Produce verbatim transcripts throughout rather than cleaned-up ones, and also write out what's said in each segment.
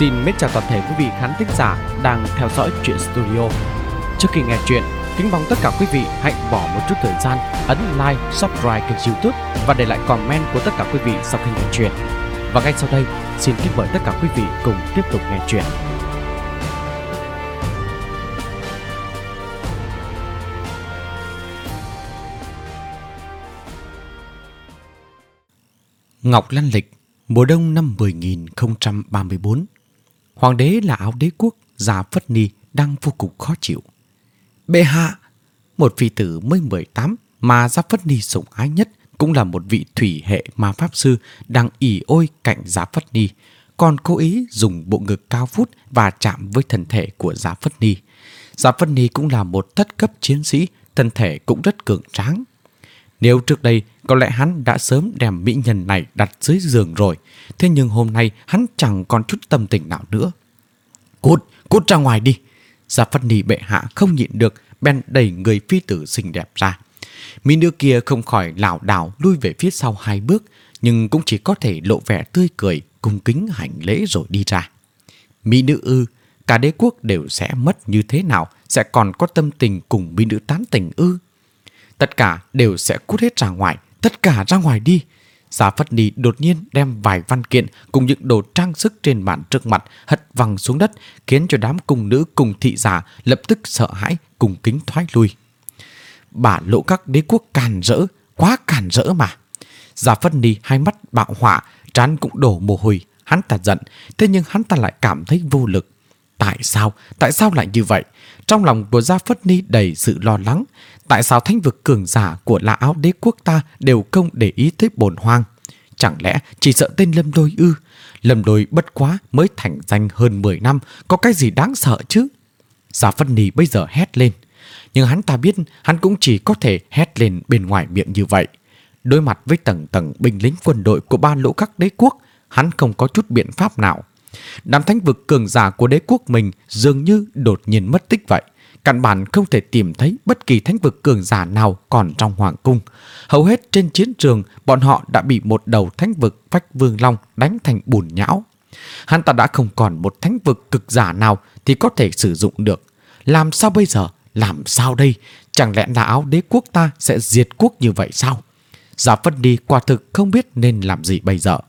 Xin mến chào toàn thể quý vị khán thính giả đang theo dõi Truyện Studio. Trước khi nghe chuyện, kính mong tất cả quý vị hãy bỏ một chút thời gian ấn like, subscribe kênh YouTube và để lại comment của tất cả quý vị sau khi nghe chuyện. Và ngay sau đây, xin kính mời tất cả quý vị cùng tiếp tục nghe chuyện. Ngọc Lan Lịch, mùa đông năm mười nghìn không trăm ba mươi tư. Hoàng đế là Áo Đế quốc Gia Phất Ni đang vô cùng khó chịu. Bệ hạ, một phi tử mới mười tám mà Gia Phất Ni sủng ái nhất cũng là một vị thủy hệ ma pháp sư đang ỉ ôi cạnh Gia Phất Ni, còn cố ý dùng bộ ngực cao vút và chạm với thân thể của Gia Phất Ni. Gia Phất Ni cũng là một thất cấp chiến sĩ, thân thể cũng rất cường tráng. Nếu trước đây có lẽ hắn đã sớm đem mỹ nhân này đặt dưới giường rồi, thế nhưng hôm nay hắn chẳng còn chút tâm tình nào nữa. Cút, cút ra ngoài đi! Gia Phất Ni bệ hạ không nhịn được, bèn đẩy người phi tử xinh đẹp ra. Mỹ nữ kia không khỏi lảo đảo lui về phía sau hai bước, nhưng cũng chỉ có thể lộ vẻ tươi cười, cung kính hành lễ rồi đi ra. Mỹ nữ ư? Cả đế quốc đều sẽ mất như thế nào, sẽ còn có tâm tình cùng mỹ nữ tán tỉnh ư? Tất cả đều sẽ cút hết ra ngoài, tất cả ra ngoài đi. Gia Phất Ni đột nhiên đem vài văn kiện cùng những đồ trang sức trên bàn trước mặt hất văng xuống đất, khiến cho đám cung nữ cùng thị giả lập tức sợ hãi, cùng kính thoái lui. Bà Lỗ các đế quốc càn rỡ, quá càn rỡ mà. Gia Phất Ni hai mắt bạo hỏa, trán cũng đổ mồ hôi. Hắn ta giận, thế nhưng hắn ta lại cảm thấy vô lực. Tại sao? Tại sao lại như vậy? Trong lòng của Gia Phất Ni đầy sự lo lắng. Tại sao thánh vực cường giả của La Áo Đế quốc ta đều không để ý tới bổn hoang? Chẳng lẽ chỉ sợ tên Lâm Đôi ư? Lâm Đôi bất quá mới thành danh hơn mười năm, có cái gì đáng sợ chứ? Gia Phất Ni bây giờ hét lên. Nhưng hắn ta biết hắn cũng chỉ có thể hét lên bên ngoài miệng như vậy. Đối mặt với tầng tầng binh lính quân đội của ba lỗ các đế quốc, hắn không có chút biện pháp nào. Đám thánh vực cường giả của đế quốc mình dường như đột nhiên mất tích vậy. Căn bản không thể tìm thấy bất kỳ thánh vực cường giả nào còn trong hoàng cung. Hầu hết trên chiến trường, bọn họ đã bị một đầu thánh vực Phách Vương Long đánh thành bùn nhão. Hắn ta đã không còn một thánh vực cực giả nào thì có thể sử dụng được. Làm sao bây giờ? Làm sao đây? Chẳng lẽ là Áo Đế quốc ta sẽ diệt quốc như vậy sao? Gia Phất Ni quả thực không biết nên làm gì bây giờ.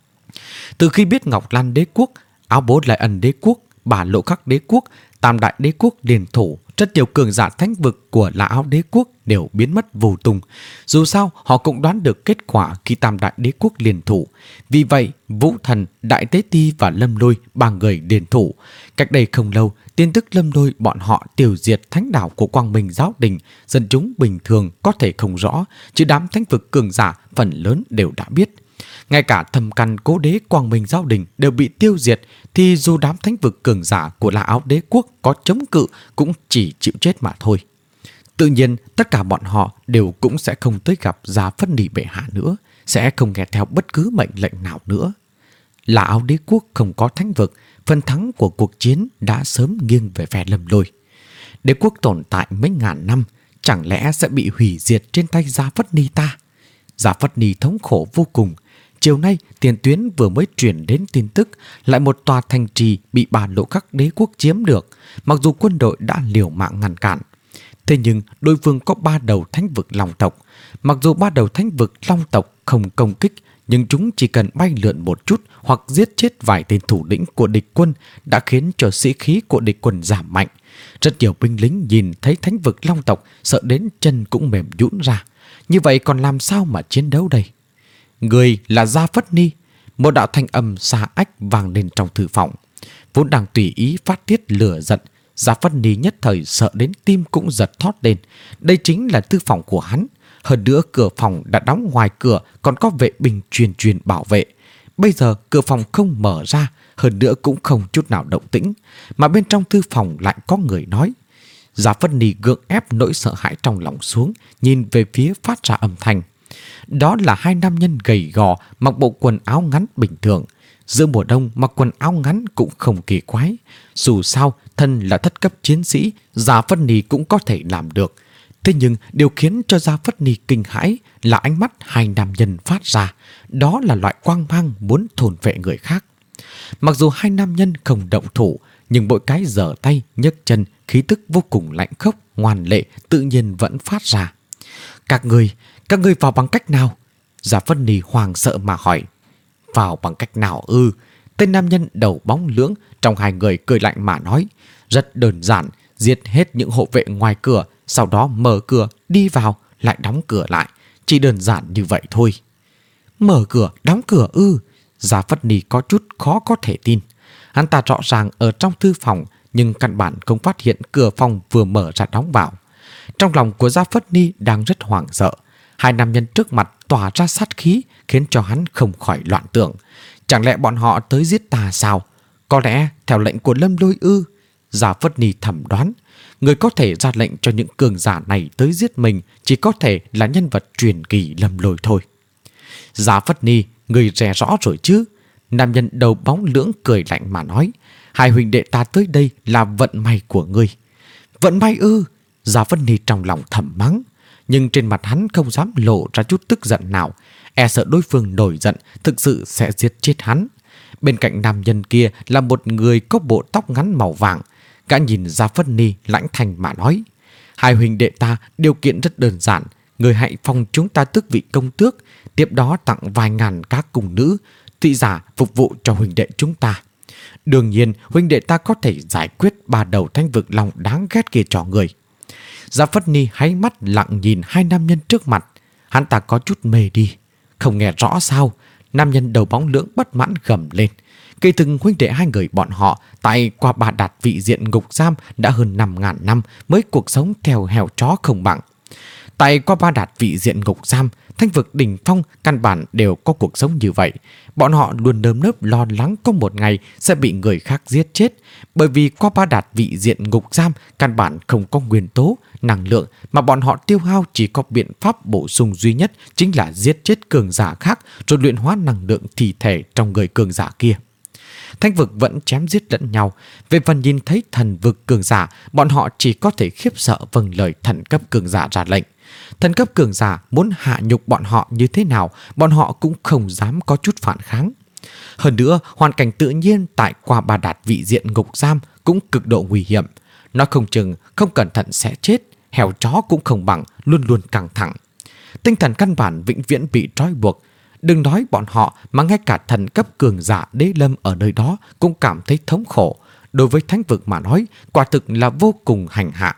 Từ khi biết Ngọc Lan Đế quốc, Áo Bố Lại Ân Đế quốc, Bà Lộ Khắc Đế quốc, Tam Đại Đế quốc liên thủ, rất nhiều cường giả thánh vực của La Áo Đế quốc đều biến mất vô tung. Dù sao, họ cũng đoán được kết quả khi Tam Đại Đế quốc liên thủ. Vì vậy, Vũ Thần, Đại Tế Ti và Lâm Lôi ba người liên thủ. Cách đây không lâu, tin tức Lâm Lôi bọn họ tiêu diệt thánh đảo của Quang Minh Giáo Đình, dân chúng bình thường có thể không rõ, chứ đám thánh vực cường giả phần lớn đều đã biết. Ngay cả thâm căn cố đế Quang Minh Giáo Đình đều bị tiêu diệt, thì dù đám thánh vực cường giả của La Áo Đế quốc có chống cự cũng chỉ chịu chết mà thôi. Tự nhiên tất cả bọn họ đều cũng sẽ không tới gặp Gia Phất Ni bệ hạ nữa, sẽ không nghe theo bất cứ mệnh lệnh nào nữa. La Áo Đế quốc không có thánh vực, phần thắng của cuộc chiến đã sớm nghiêng về phe Lâm Lôi. Đế quốc tồn tại mấy ngàn năm, chẳng lẽ sẽ bị hủy diệt trên tay Gia Phất Ni ta? Gia Phất Ni thống khổ vô cùng. Chiều nay, tiền tuyến vừa mới truyền đến tin tức lại một tòa thành trì bị Bà Lộ Khắc Đế quốc chiếm được, mặc dù quân đội đã liều mạng ngăn cản. Thế nhưng đối phương có ba đầu thánh vực long tộc. Mặc dù ba đầu thánh vực long tộc không công kích, nhưng chúng chỉ cần bay lượn một chút hoặc giết chết vài tên thủ lĩnh của địch quân đã khiến cho sĩ khí của địch quân giảm mạnh. Rất nhiều binh lính nhìn thấy thánh vực long tộc sợ đến chân cũng mềm nhũn ra. Như vậy còn làm sao mà chiến đấu đây? Người là Gia Phất Ni. Một đạo thanh âm xa ách vang lên trong thư phòng. Vốn đang tùy ý phát tiết lửa giận, Gia Phất Ni nhất thời sợ đến tim cũng giật thót lên. Đây chính là thư phòng của hắn. Hơn nữa cửa phòng đã đóng, ngoài cửa còn có vệ binh chuyên chuyên bảo vệ. Bây giờ cửa phòng không mở ra, hơn nữa cũng không chút nào động tĩnh, mà bên trong thư phòng lại có người nói. Gia Phất Ni gượng ép nỗi sợ hãi trong lòng xuống, nhìn về phía phát ra âm thanh. Đó là hai nam nhân gầy gò mặc bộ quần áo ngắn bình thường. Giữa mùa đông mặc quần áo ngắn cũng không kỳ quái. Dù sao, thân là thất cấp chiến sĩ, Gia Phất Ni cũng có thể làm được. Thế nhưng điều khiến cho Gia Phất Ni kinh hãi là ánh mắt hai nam nhân phát ra. Đó là loại quang mang muốn thôn vệ người khác. Mặc dù hai nam nhân không động thủ, nhưng mỗi cái giở tay, nhấc chân, khí tức vô cùng lạnh khốc, ngoan lệ tự nhiên vẫn phát ra. Các người, các người vào bằng cách nào? Giả Phất Ni hoàng sợ mà hỏi. Vào bằng cách nào ư? Tên nam nhân đầu bóng lưỡng trong hai người cười lạnh mà nói. Rất đơn giản, giết hết những hộ vệ ngoài cửa, sau đó mở cửa, đi vào, lại đóng cửa lại. Chỉ đơn giản như vậy thôi. Mở cửa, đóng cửa ư? Giả Phất Ni có chút khó có thể tin. Hắn ta rõ ràng ở trong thư phòng, nhưng căn bản không phát hiện cửa phòng vừa mở ra đóng vào. Trong lòng của Giả Phất Ni đang rất hoảng sợ. Hai nam nhân trước mặt tỏa ra sát khí, khiến cho hắn không khỏi loạn tưởng. Chẳng lẽ bọn họ tới giết ta sao? Có lẽ theo lệnh của Lâm Lôi ư? Giả Phất Ni thẩm đoán, người có thể ra lệnh cho những cường giả này tới giết mình chỉ có thể là nhân vật truyền kỳ Lâm Lôi thôi. Giả Phất Ni, người rè rõ rồi chứ? Nam nhân đầu bóng lưỡng cười lạnh mà nói. Hai huynh đệ ta tới đây là vận may của ngươi. Vận may ư? Giả Phất Ni trong lòng thầm mắng, nhưng trên mặt hắn không dám lộ ra chút tức giận nào, e sợ đối phương nổi giận thực sự sẽ giết chết hắn. Bên cạnh nam nhân kia là một người có bộ tóc ngắn màu vàng. Gã nhìn Giả Phất Ni lãnh thành mà nói. Hai huynh đệ ta điều kiện rất đơn giản. Người hãy phong chúng ta tước vị công tước, tiếp đó tặng vài ngàn các cung nữ thị giả phục vụ cho huynh đệ chúng ta. Đương nhiên huynh đệ ta có thể giải quyết ba đầu thánh vực long đáng ghét kia cho người. Giả Phất Ni háy mắt lặng nhìn hai nam nhân trước mặt. Hắn ta có chút mê đi. Không nghe rõ sao? Nam nhân đầu bóng lưỡng bất mãn gầm lên. Kể từng huynh đệ hai người bọn họ tại Qua Ba Đạt vị diện ngục giam đã hơn năm ngàn năm mới cuộc sống theo heo chó không bằng. Tại Qua Ba Đạt vị diện ngục giam, thánh vực đỉnh phong căn bản đều có cuộc sống như vậy. Bọn họ luôn nơm nớp lo lắng có một ngày sẽ bị người khác giết chết. Bởi vì Qua Ba Đạt vị diện ngục giam căn bản không có nguyên tố, năng lượng, mà bọn họ tiêu hao chỉ có biện pháp bổ sung duy nhất chính là giết chết cường giả khác rồi luyện hóa năng lượng thi thể trong người cường giả kia. Thánh vực vẫn chém giết lẫn nhau. Về phần nhìn thấy thần vực cường giả, bọn họ chỉ có thể khiếp sợ vâng lời thần cấp cường giả ra lệnh. Thần cấp cường giả muốn hạ nhục bọn họ như thế nào, bọn họ cũng không dám có chút phản kháng. Hơn nữa, hoàn cảnh tự nhiên tại Qua Ba Đạt vị diện ngục giam cũng cực độ nguy hiểm. Nó không chừng không cẩn thận sẽ chết, heo chó cũng không bằng, luôn luôn căng thẳng. Tinh thần căn bản vĩnh viễn bị trói buộc. Đừng nói bọn họ, mà ngay cả thần cấp cường giả đế lâm ở nơi đó cũng cảm thấy thống khổ. Đối với thánh vực mà nói, quả thực là vô cùng hành hạ.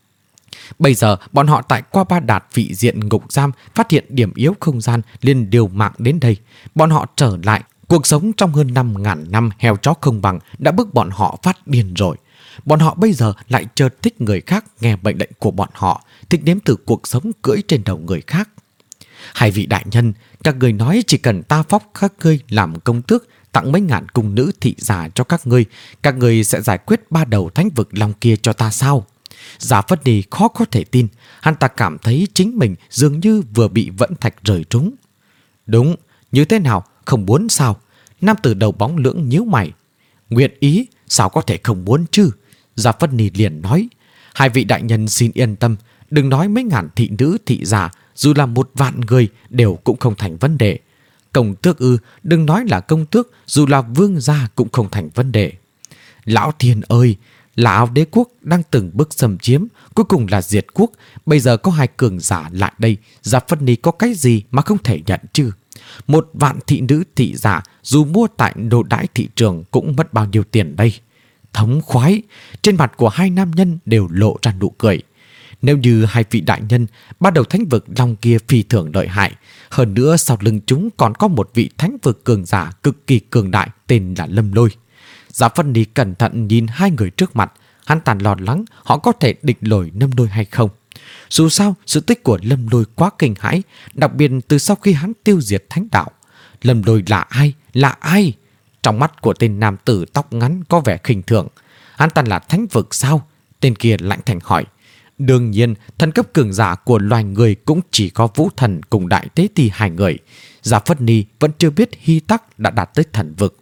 Bây giờ bọn họ tại Qua Ba Đạt vị diện ngục giam phát hiện điểm yếu không gian, liền điều mạng đến đây. Bọn họ trở lại. Cuộc sống trong hơn năm ngàn năm heo chó không bằng đã bức bọn họ phát điên rồi. Bọn họ bây giờ lại chợt thích người khác nghe mệnh lệnh của bọn họ, thích nếm thử cuộc sống cưỡi trên đầu người khác. Hai vị đại nhân, các người nói chỉ cần ta phóc các ngươi làm công tước, tặng mấy ngàn cung nữ thị giả cho các ngươi, các ngươi sẽ giải quyết ba đầu thánh vực long kia cho ta sao? Giả Phất Ni khó có thể tin, hắn ta cảm thấy chính mình dường như vừa bị vẫn thạch rời trúng. Đúng, như thế nào, không muốn sao? Nam tử đầu bóng lưỡng nhíu mày. Nguyện ý, sao có thể không muốn chứ? Giả Phất Ni liền nói. Hai vị đại nhân xin yên tâm, đừng nói mấy ngàn thị nữ thị giả, dù là một vạn người đều cũng không thành vấn đề. Công tước ư, đừng nói là công tước, dù là vương gia cũng không thành vấn đề. Lão thiên ơi, lão đế quốc đang từng bước xâm chiếm, cuối cùng là diệt quốc. Bây giờ có hai cường giả lại đây, Giả Phất Ni có cái gì mà không thể nhận chứ? Một vạn thị nữ thị giả, dù mua tại đồ đãi thị trường cũng mất bao nhiêu tiền đây? Thống khoái, trên mặt của hai nam nhân đều lộ ra nụ cười. Nếu như hai vị đại nhân, ba đầu thánh vực long kia phi thường lợi hại, hơn nữa sau lưng chúng còn có một vị thánh vực cường giả cực kỳ cường đại tên là Lâm Lôi. Giả Phất Ni cẩn thận nhìn hai người trước mặt, hắn tàn lo lắng họ có thể địch nổi Lâm Lôi hay không. Dù sao, sự tích của Lâm Lôi quá kinh hãi, đặc biệt từ sau khi hắn tiêu diệt thánh đạo. Lâm Lôi là ai? Là ai? Trong mắt của tên nam tử tóc ngắn có vẻ khinh thường. Hắn ta là thánh vực sao? Tên kia lạnh thành hỏi. Đương nhiên, thần cấp cường giả của loài người cũng chỉ có Vũ Thần cùng Đại Tế Ti hai người. Giả Phất Ni vẫn chưa biết Hy Tắc đã đạt tới thần vực.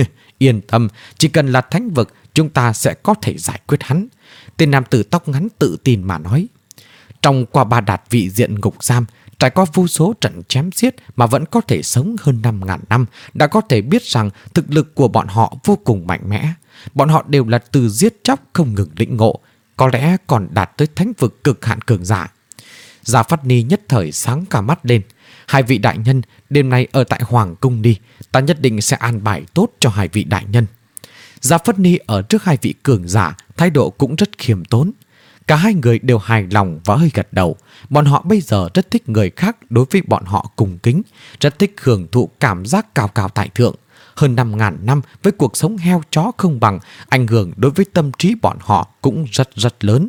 Yên tâm, chỉ cần là thánh vực, chúng ta sẽ có thể giải quyết hắn. Tên nam tử tóc ngắn tự tin mà nói. Trong Qua Ba Đạt vị diện ngục giam, trải qua vô số trận chém giết mà vẫn có thể sống hơn năm ngàn năm, đã có thể biết rằng thực lực của bọn họ vô cùng mạnh mẽ. Bọn họ đều là từ giết chóc không ngừng lĩnh ngộ, có lẽ còn đạt tới thánh vực cực hạn cường giả. Gia Phát Ni nhất thời sáng cả mắt lên. Hai vị đại nhân, đêm nay ở tại Hoàng Cung đi, ta nhất định sẽ an bài tốt cho hai vị đại nhân. Gia Phát Ni ở trước hai vị cường giả, thái độ cũng rất khiêm tốn. Cả hai người đều hài lòng và hơi gật đầu. Bọn họ bây giờ rất thích người khác đối với bọn họ cung kính, rất thích hưởng thụ cảm giác cao cao tại thượng. Hơn năm ngàn năm với cuộc sống heo chó không bằng, ảnh hưởng đối với tâm trí bọn họ cũng rất rất lớn.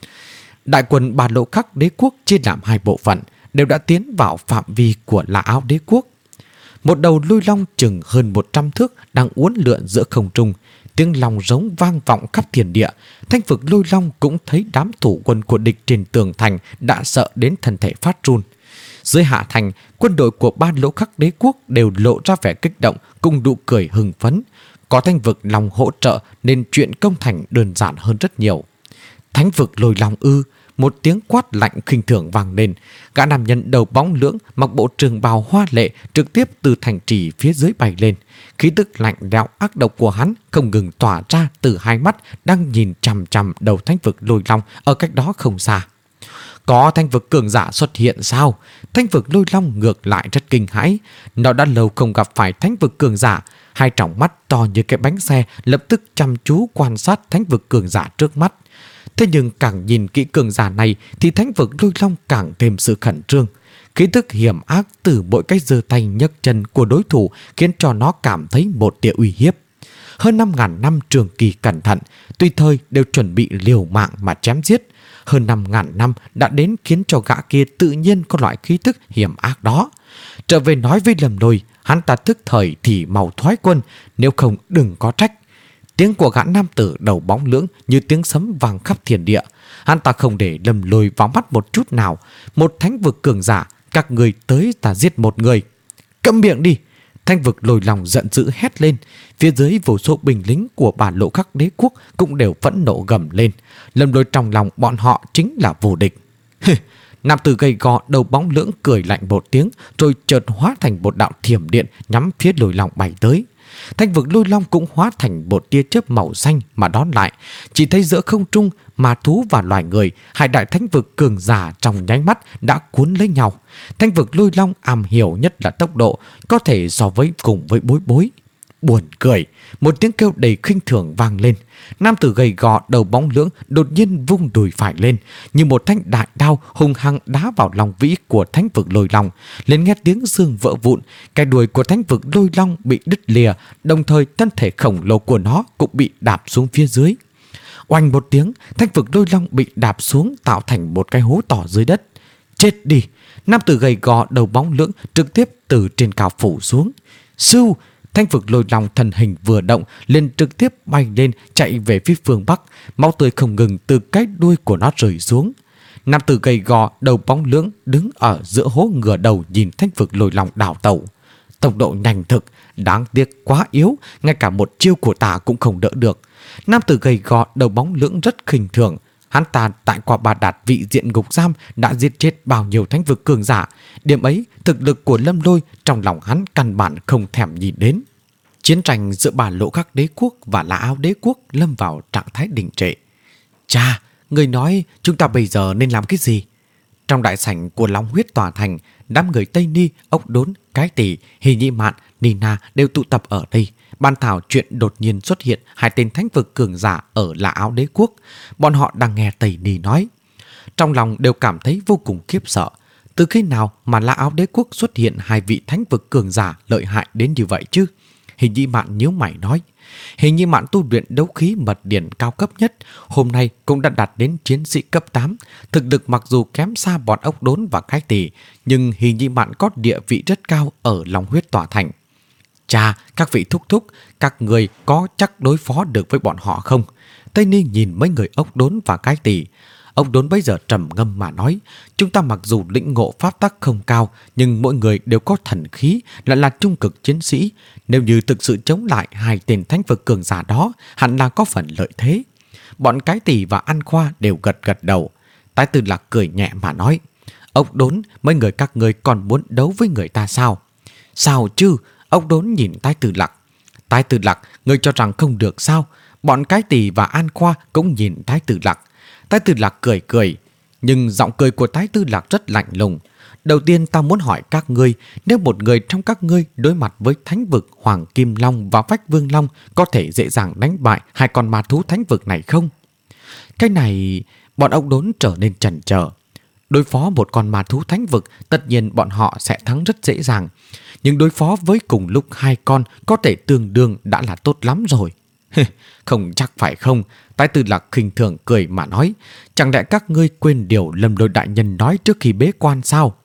Đại quân Ba Lỗ Khắc đế quốc chia làm hai bộ phận, đều đã tiến vào phạm vi của La Áo đế quốc. Một đầu lôi long chừng hơn một trăm thước đang uốn lượn giữa không trung, tiếng lòng rống vang vọng khắp thiên địa. Thanh vực lôi long cũng thấy đám thủ quân của địch trên tường thành đã sợ đến thân thể phát run. Dưới hạ thành, quân đội của Ba Lỗ Khắc đế quốc đều lộ ra vẻ kích động cùng nụ cười hưng phấn. Có thanh vực long hỗ trợ nên chuyện công thành đơn giản hơn rất nhiều. Thánh vực lôi long ư? Một tiếng quát lạnh khinh thường vang lên. Gã nam nhân đầu bóng lưỡng mặc bộ trường bào hoa lệ trực tiếp từ thành trì phía dưới bay lên. Khí tức lạnh lẽo ác độc của hắn không ngừng tỏa ra từ hai mắt đang nhìn chằm chằm đầu thánh vực lôi long ở cách đó không xa. Có thanh vực cường giả xuất hiện sao? Thanh vực lôi long ngược lại rất kinh hãi. Nó đã lâu không gặp phải thánh vực cường giả. Hai tròng mắt to như cái bánh xe lập tức chăm chú quan sát thánh vực cường giả trước mắt. Thế nhưng càng nhìn kỹ cường giả này thì thánh vực lôi long càng thêm sự khẩn trương. Khí tức hiểm ác từ mỗi cái giơ tay nhấc chân của đối thủ khiến cho nó cảm thấy một tia uy hiếp. Hơn năm ngàn năm trường kỳ cẩn thận, tùy thời đều chuẩn bị liều mạng mà chém giết. Hơn năm ngàn năm đã đến khiến cho gã kia tự nhiên có loại khí tức hiểm ác đó. Trở về nói với Lâm Lôi, hắn ta tức thời thì mau thoái quân, nếu không đừng có trách. Tiếng của gã nam tử đầu bóng lưỡng như tiếng sấm vang khắp thiên địa. Hắn ta không để Lâm Lôi vào mắt một chút nào. Một thánh vực cường giả, các người tới ta giết một người. Câm miệng đi! Thanh vực lôi lòng giận dữ hét lên. Phía dưới vô số binh lính của Ba Lỗ Khắc đế quốc cũng đều phẫn nộ gầm lên. Lâm Lôi trong lòng bọn họ chính là vô địch. Nam tử gầy gò đầu bóng lưỡng cười lạnh một tiếng rồi chợt hóa thành một đạo thiểm điện nhắm phía lôi long bay tới. Thanh vực lôi long cũng hóa thành một tia chớp màu xanh mà đón lại. Chỉ thấy giữa không trung mà thú và loài người, hai đại thánh vực cường giả trong nháy mắt đã cuốn lấy nhau. Thanh vực lôi long am hiểu nhất là tốc độ, có thể so với cùng với bối bối. Buồn cười, một tiếng kêu đầy khinh thường vang lên. Nam tử gầy gò đầu bóng lưỡng đột nhiên vung đùi phải lên, như một thanh đại đao hung hăng đá vào lòng vĩ của thánh vực lôi long. Lên nghe tiếng xương vỡ vụn, cái đuôi của thánh vực lôi long bị đứt lìa, đồng thời thân thể khổng lồ của nó cũng bị đạp xuống phía dưới. Oanh một tiếng, thánh vực lôi long bị đạp xuống tạo thành một cái hố to dưới đất. Chết đi! Nam tử gầy gò đầu bóng lưỡng trực tiếp từ trên cao phủ xuống. Sưu! Thanh vực lôi long thân hình vừa động liền trực tiếp bay lên chạy về phía phương Bắc, máu tươi không ngừng từ cái đuôi của nó rơi xuống. Nam tử gầy gò đầu bóng lưỡng đứng ở giữa hố ngửa đầu nhìn thanh vực lôi long đảo tẩu. Tốc độ nhanh thực, đáng tiếc quá yếu, ngay cả một chiêu của ta cũng không đỡ được. Nam tử gầy gò đầu bóng lưỡng rất khinh thường. Hắn ta tại qua Bà Đạt vị diện ngục giam đã giết chết bao nhiêu thánh vực cường giả. Điểm ấy, thực lực của Lâm Lôi trong lòng hắn căn bản không thèm nhìn đến. Chiến tranh giữa Ba Lỗ Khắc đế quốc và La Áo đế quốc lâm vào trạng thái đình trệ. Cha, người nói chúng ta bây giờ nên làm cái gì? Trong đại sảnh của Long Huyết tòa thành, đám người Tây Ni, Ốc Đốn, Cái Tỷ, Hì Nhị Mạn, Nina đều tụ tập ở đây. Bàn thảo chuyện đột nhiên xuất hiện hai tên thánh vực cường giả ở La Áo đế quốc. Bọn họ đang nghe Tây Ni nói. Trong lòng đều cảm thấy vô cùng khiếp sợ. Từ khi nào mà La Áo đế quốc xuất hiện hai vị thánh vực cường giả lợi hại đến như vậy chứ? Hình Nhị Mạn nhíu mày nói. Hình Nhị Mạn tu luyện đấu khí mật điển cao cấp nhất, hôm nay cũng đã đạt đến chiến sĩ cấp tám. Thực lực mặc dù kém xa bọn Ốc Đốn và Cái Tỷ, nhưng Hình Nhị Mạn có địa vị rất cao ở Long Huyết tòa thành. Cha, các vị thúc thúc, các người có chắc đối phó được với bọn họ không? Tây Ni nhìn mấy người Ốc Đốn và Cái Tỷ. Ốc Đốn bây giờ trầm ngâm mà nói, chúng ta mặc dù lĩnh ngộ pháp tắc không cao, nhưng mỗi người đều có thần khí, lại là trung cực chiến sĩ. Nếu như thực sự chống lại hai tên thánh vực cường giả đó, hẳn là có phần lợi thế. Bọn Cái Tỷ và An Khoa đều gật gật đầu. Tái Tư Lạc cười nhẹ mà nói, Ốc Đốn, mấy người các ngươi còn muốn đấu với người ta sao? Sao chứ? Ốc Đốn nhìn Tái Tư Lặc. Tái Tư Lặc, ngươi cho rằng không được sao? Bọn Cái Tỳ và An Khoa cũng nhìn Tái Tư Lặc. Tái Tư Lặc cười cười, nhưng giọng cười của Tái Tư Lặc rất lạnh lùng. Đầu tiên ta muốn hỏi các ngươi, nếu một người trong các ngươi đối mặt với thánh vực Hoàng Kim Long và Phách Vương Long có thể dễ dàng đánh bại hai con ma thú thánh vực này không? Cái này, bọn Ốc Đốn trở nên chần chờ. Đối phó một con ma thú thánh vực, tất nhiên bọn họ sẽ thắng rất dễ dàng. Nhưng đối phó với cùng lúc hai con có thể tương đương đã là tốt lắm rồi. Không chắc phải không? Tái Tư Lặc khinh thường cười mà nói. Chẳng lẽ các ngươi quên điều Lâm Lôi đại nhân nói trước khi bế quan sao?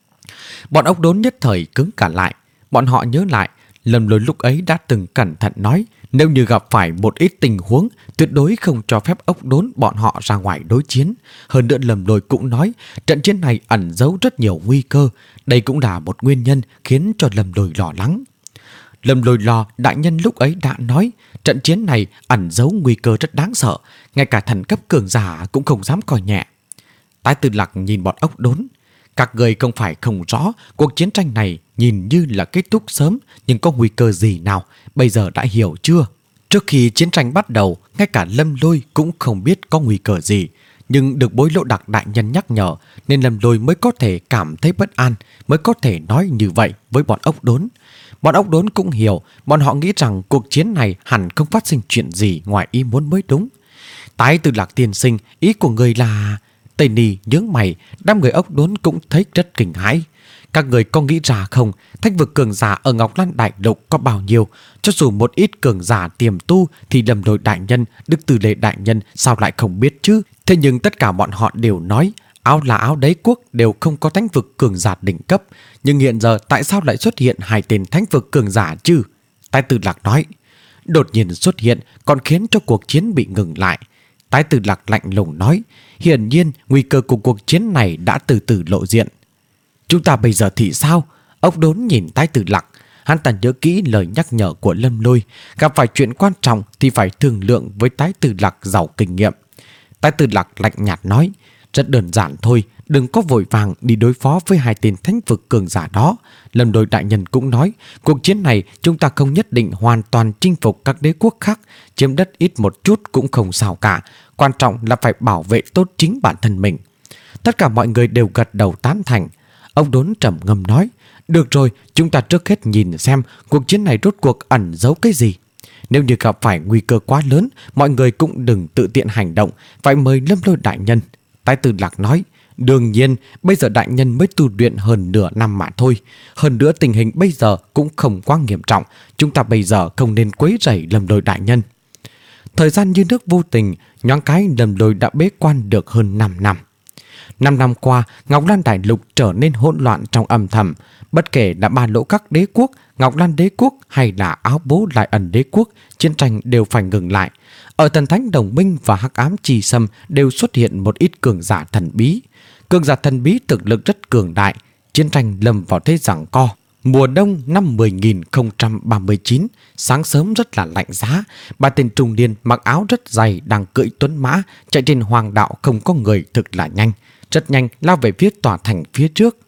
Bọn Ốc Đốn nhất thời cứng cả lại. Bọn họ nhớ lại, Lâm Lôi lúc ấy đã từng cẩn thận nói, nếu như gặp phải một ít tình huống, tuyệt đối không cho phép Ốc Đốn bọn họ ra ngoài đối chiến. Hơn nữa Lâm Lôi cũng nói, trận chiến này ẩn giấu rất nhiều nguy cơ. Đây cũng là một nguyên nhân khiến cho Lâm Lôi lo lắng. Lâm Lôi lo đại nhân lúc ấy đã nói, trận chiến này ẩn giấu nguy cơ rất đáng sợ, ngay cả thần cấp cường giả cũng không dám coi nhẹ. Tái Tư Lặc nhìn bọn Ốc Đốn. Các người không phải không rõ, cuộc chiến tranh này nhìn như là kết thúc sớm, nhưng có nguy cơ gì nào, bây giờ đã hiểu chưa? Trước khi chiến tranh bắt đầu, ngay cả Lâm Lôi cũng không biết có nguy cơ gì. Nhưng được Bối Lỗ Đặc đại nhân nhắc nhở, nên Lâm Lôi mới có thể cảm thấy bất an, mới có thể nói như vậy với bọn Ốc Đốn. Bọn Ốc Đốn cũng hiểu, bọn họ nghĩ rằng cuộc chiến này hẳn không phát sinh chuyện gì ngoài ý muốn mới đúng. Tái Tư Lặc tiên sinh, ý của người là... Tây Ni nhướng mày, đám người Ốc Đốn cũng thấy rất kinh hãi. Các người có nghĩ ra không, thánh vực cường giả ở Ngọc Lan Đại Lục có bao nhiêu? Cho dù một ít cường giả tiềm tu thì Lâm Lôi đại nhân, Đức Tư Lệ đại nhân sao lại không biết chứ? Thế nhưng tất cả bọn họ đều nói áo là áo đế quốc đều không có thánh vực cường giả đỉnh cấp. Nhưng hiện giờ tại sao lại xuất hiện hai tên thánh vực cường giả chứ? Tái Tư Lặc nói. Đột nhiên xuất hiện còn khiến cho cuộc chiến bị ngừng lại. Tái Tư Lặc lạnh lùng nói, hiển nhiên nguy cơ của cuộc chiến này đã từ từ lộ diện. Chúng ta bây giờ thì sao? Ốc Đốn nhìn Tái Tư Lặc. Hắn ta nhớ kỹ lời nhắc nhở của Lâm Lôi, gặp phải chuyện quan trọng thì phải thương lượng với Tái Tư Lặc giàu kinh nghiệm. Tái Tư Lặc lạnh nhạt nói, rất đơn giản thôi, đừng có vội vàng đi đối phó với hai tên thánh vực cường giả đó. Lâm Lôi đại nhân cũng nói, cuộc chiến này chúng ta không nhất định hoàn toàn chinh phục các đế quốc khác, chiếm đất ít một chút cũng không sao cả, quan trọng là phải bảo vệ tốt chính bản thân mình. Tất cả mọi người đều gật đầu tán thành. Ông Đốn trầm ngâm nói, được rồi, chúng ta trước hết nhìn xem cuộc chiến này rốt cuộc ẩn giấu cái gì. Nếu như gặp phải nguy cơ quá lớn, mọi người cũng đừng tự tiện hành động, phải mời Lâm Lôi đại nhân. Tái Tư Lặc nói, đương nhiên, bây giờ đại nhân mới tu luyện hơn nửa năm mà thôi. Hơn nữa tình hình bây giờ cũng không quá nghiêm trọng, chúng ta bây giờ không nên quấy rầy Lâm Lôi đại nhân. Thời gian như nước vô tình, nhoáng cái Lâm Lôi đã bế quan được hơn năm năm. Năm năm qua, Ngọc Lan Đại Lục trở nên hỗn loạn trong âm thầm. Bất kể là Ba Lỗ Các đế quốc, Ngọc Lan đế quốc hay là Áo Bố Lại Ẩn đế quốc, chiến tranh đều phải ngừng lại. Ở Thần Thánh Đồng Minh và Hắc Ám Trì Sâm đều xuất hiện một ít cường giả thần bí. Cường giả thần bí thực lực rất cường đại. Chiến tranh lâm vào thế giằng co. Mùa đông năm mười nghìn không trăm ba mươi chín, sáng sớm rất là lạnh giá. Ba tên trung niên mặc áo rất dày đang cưỡi tuấn mã chạy trên hoàng đạo không có người, thực là nhanh. Rất nhanh lao về phía tòa thành phía trước.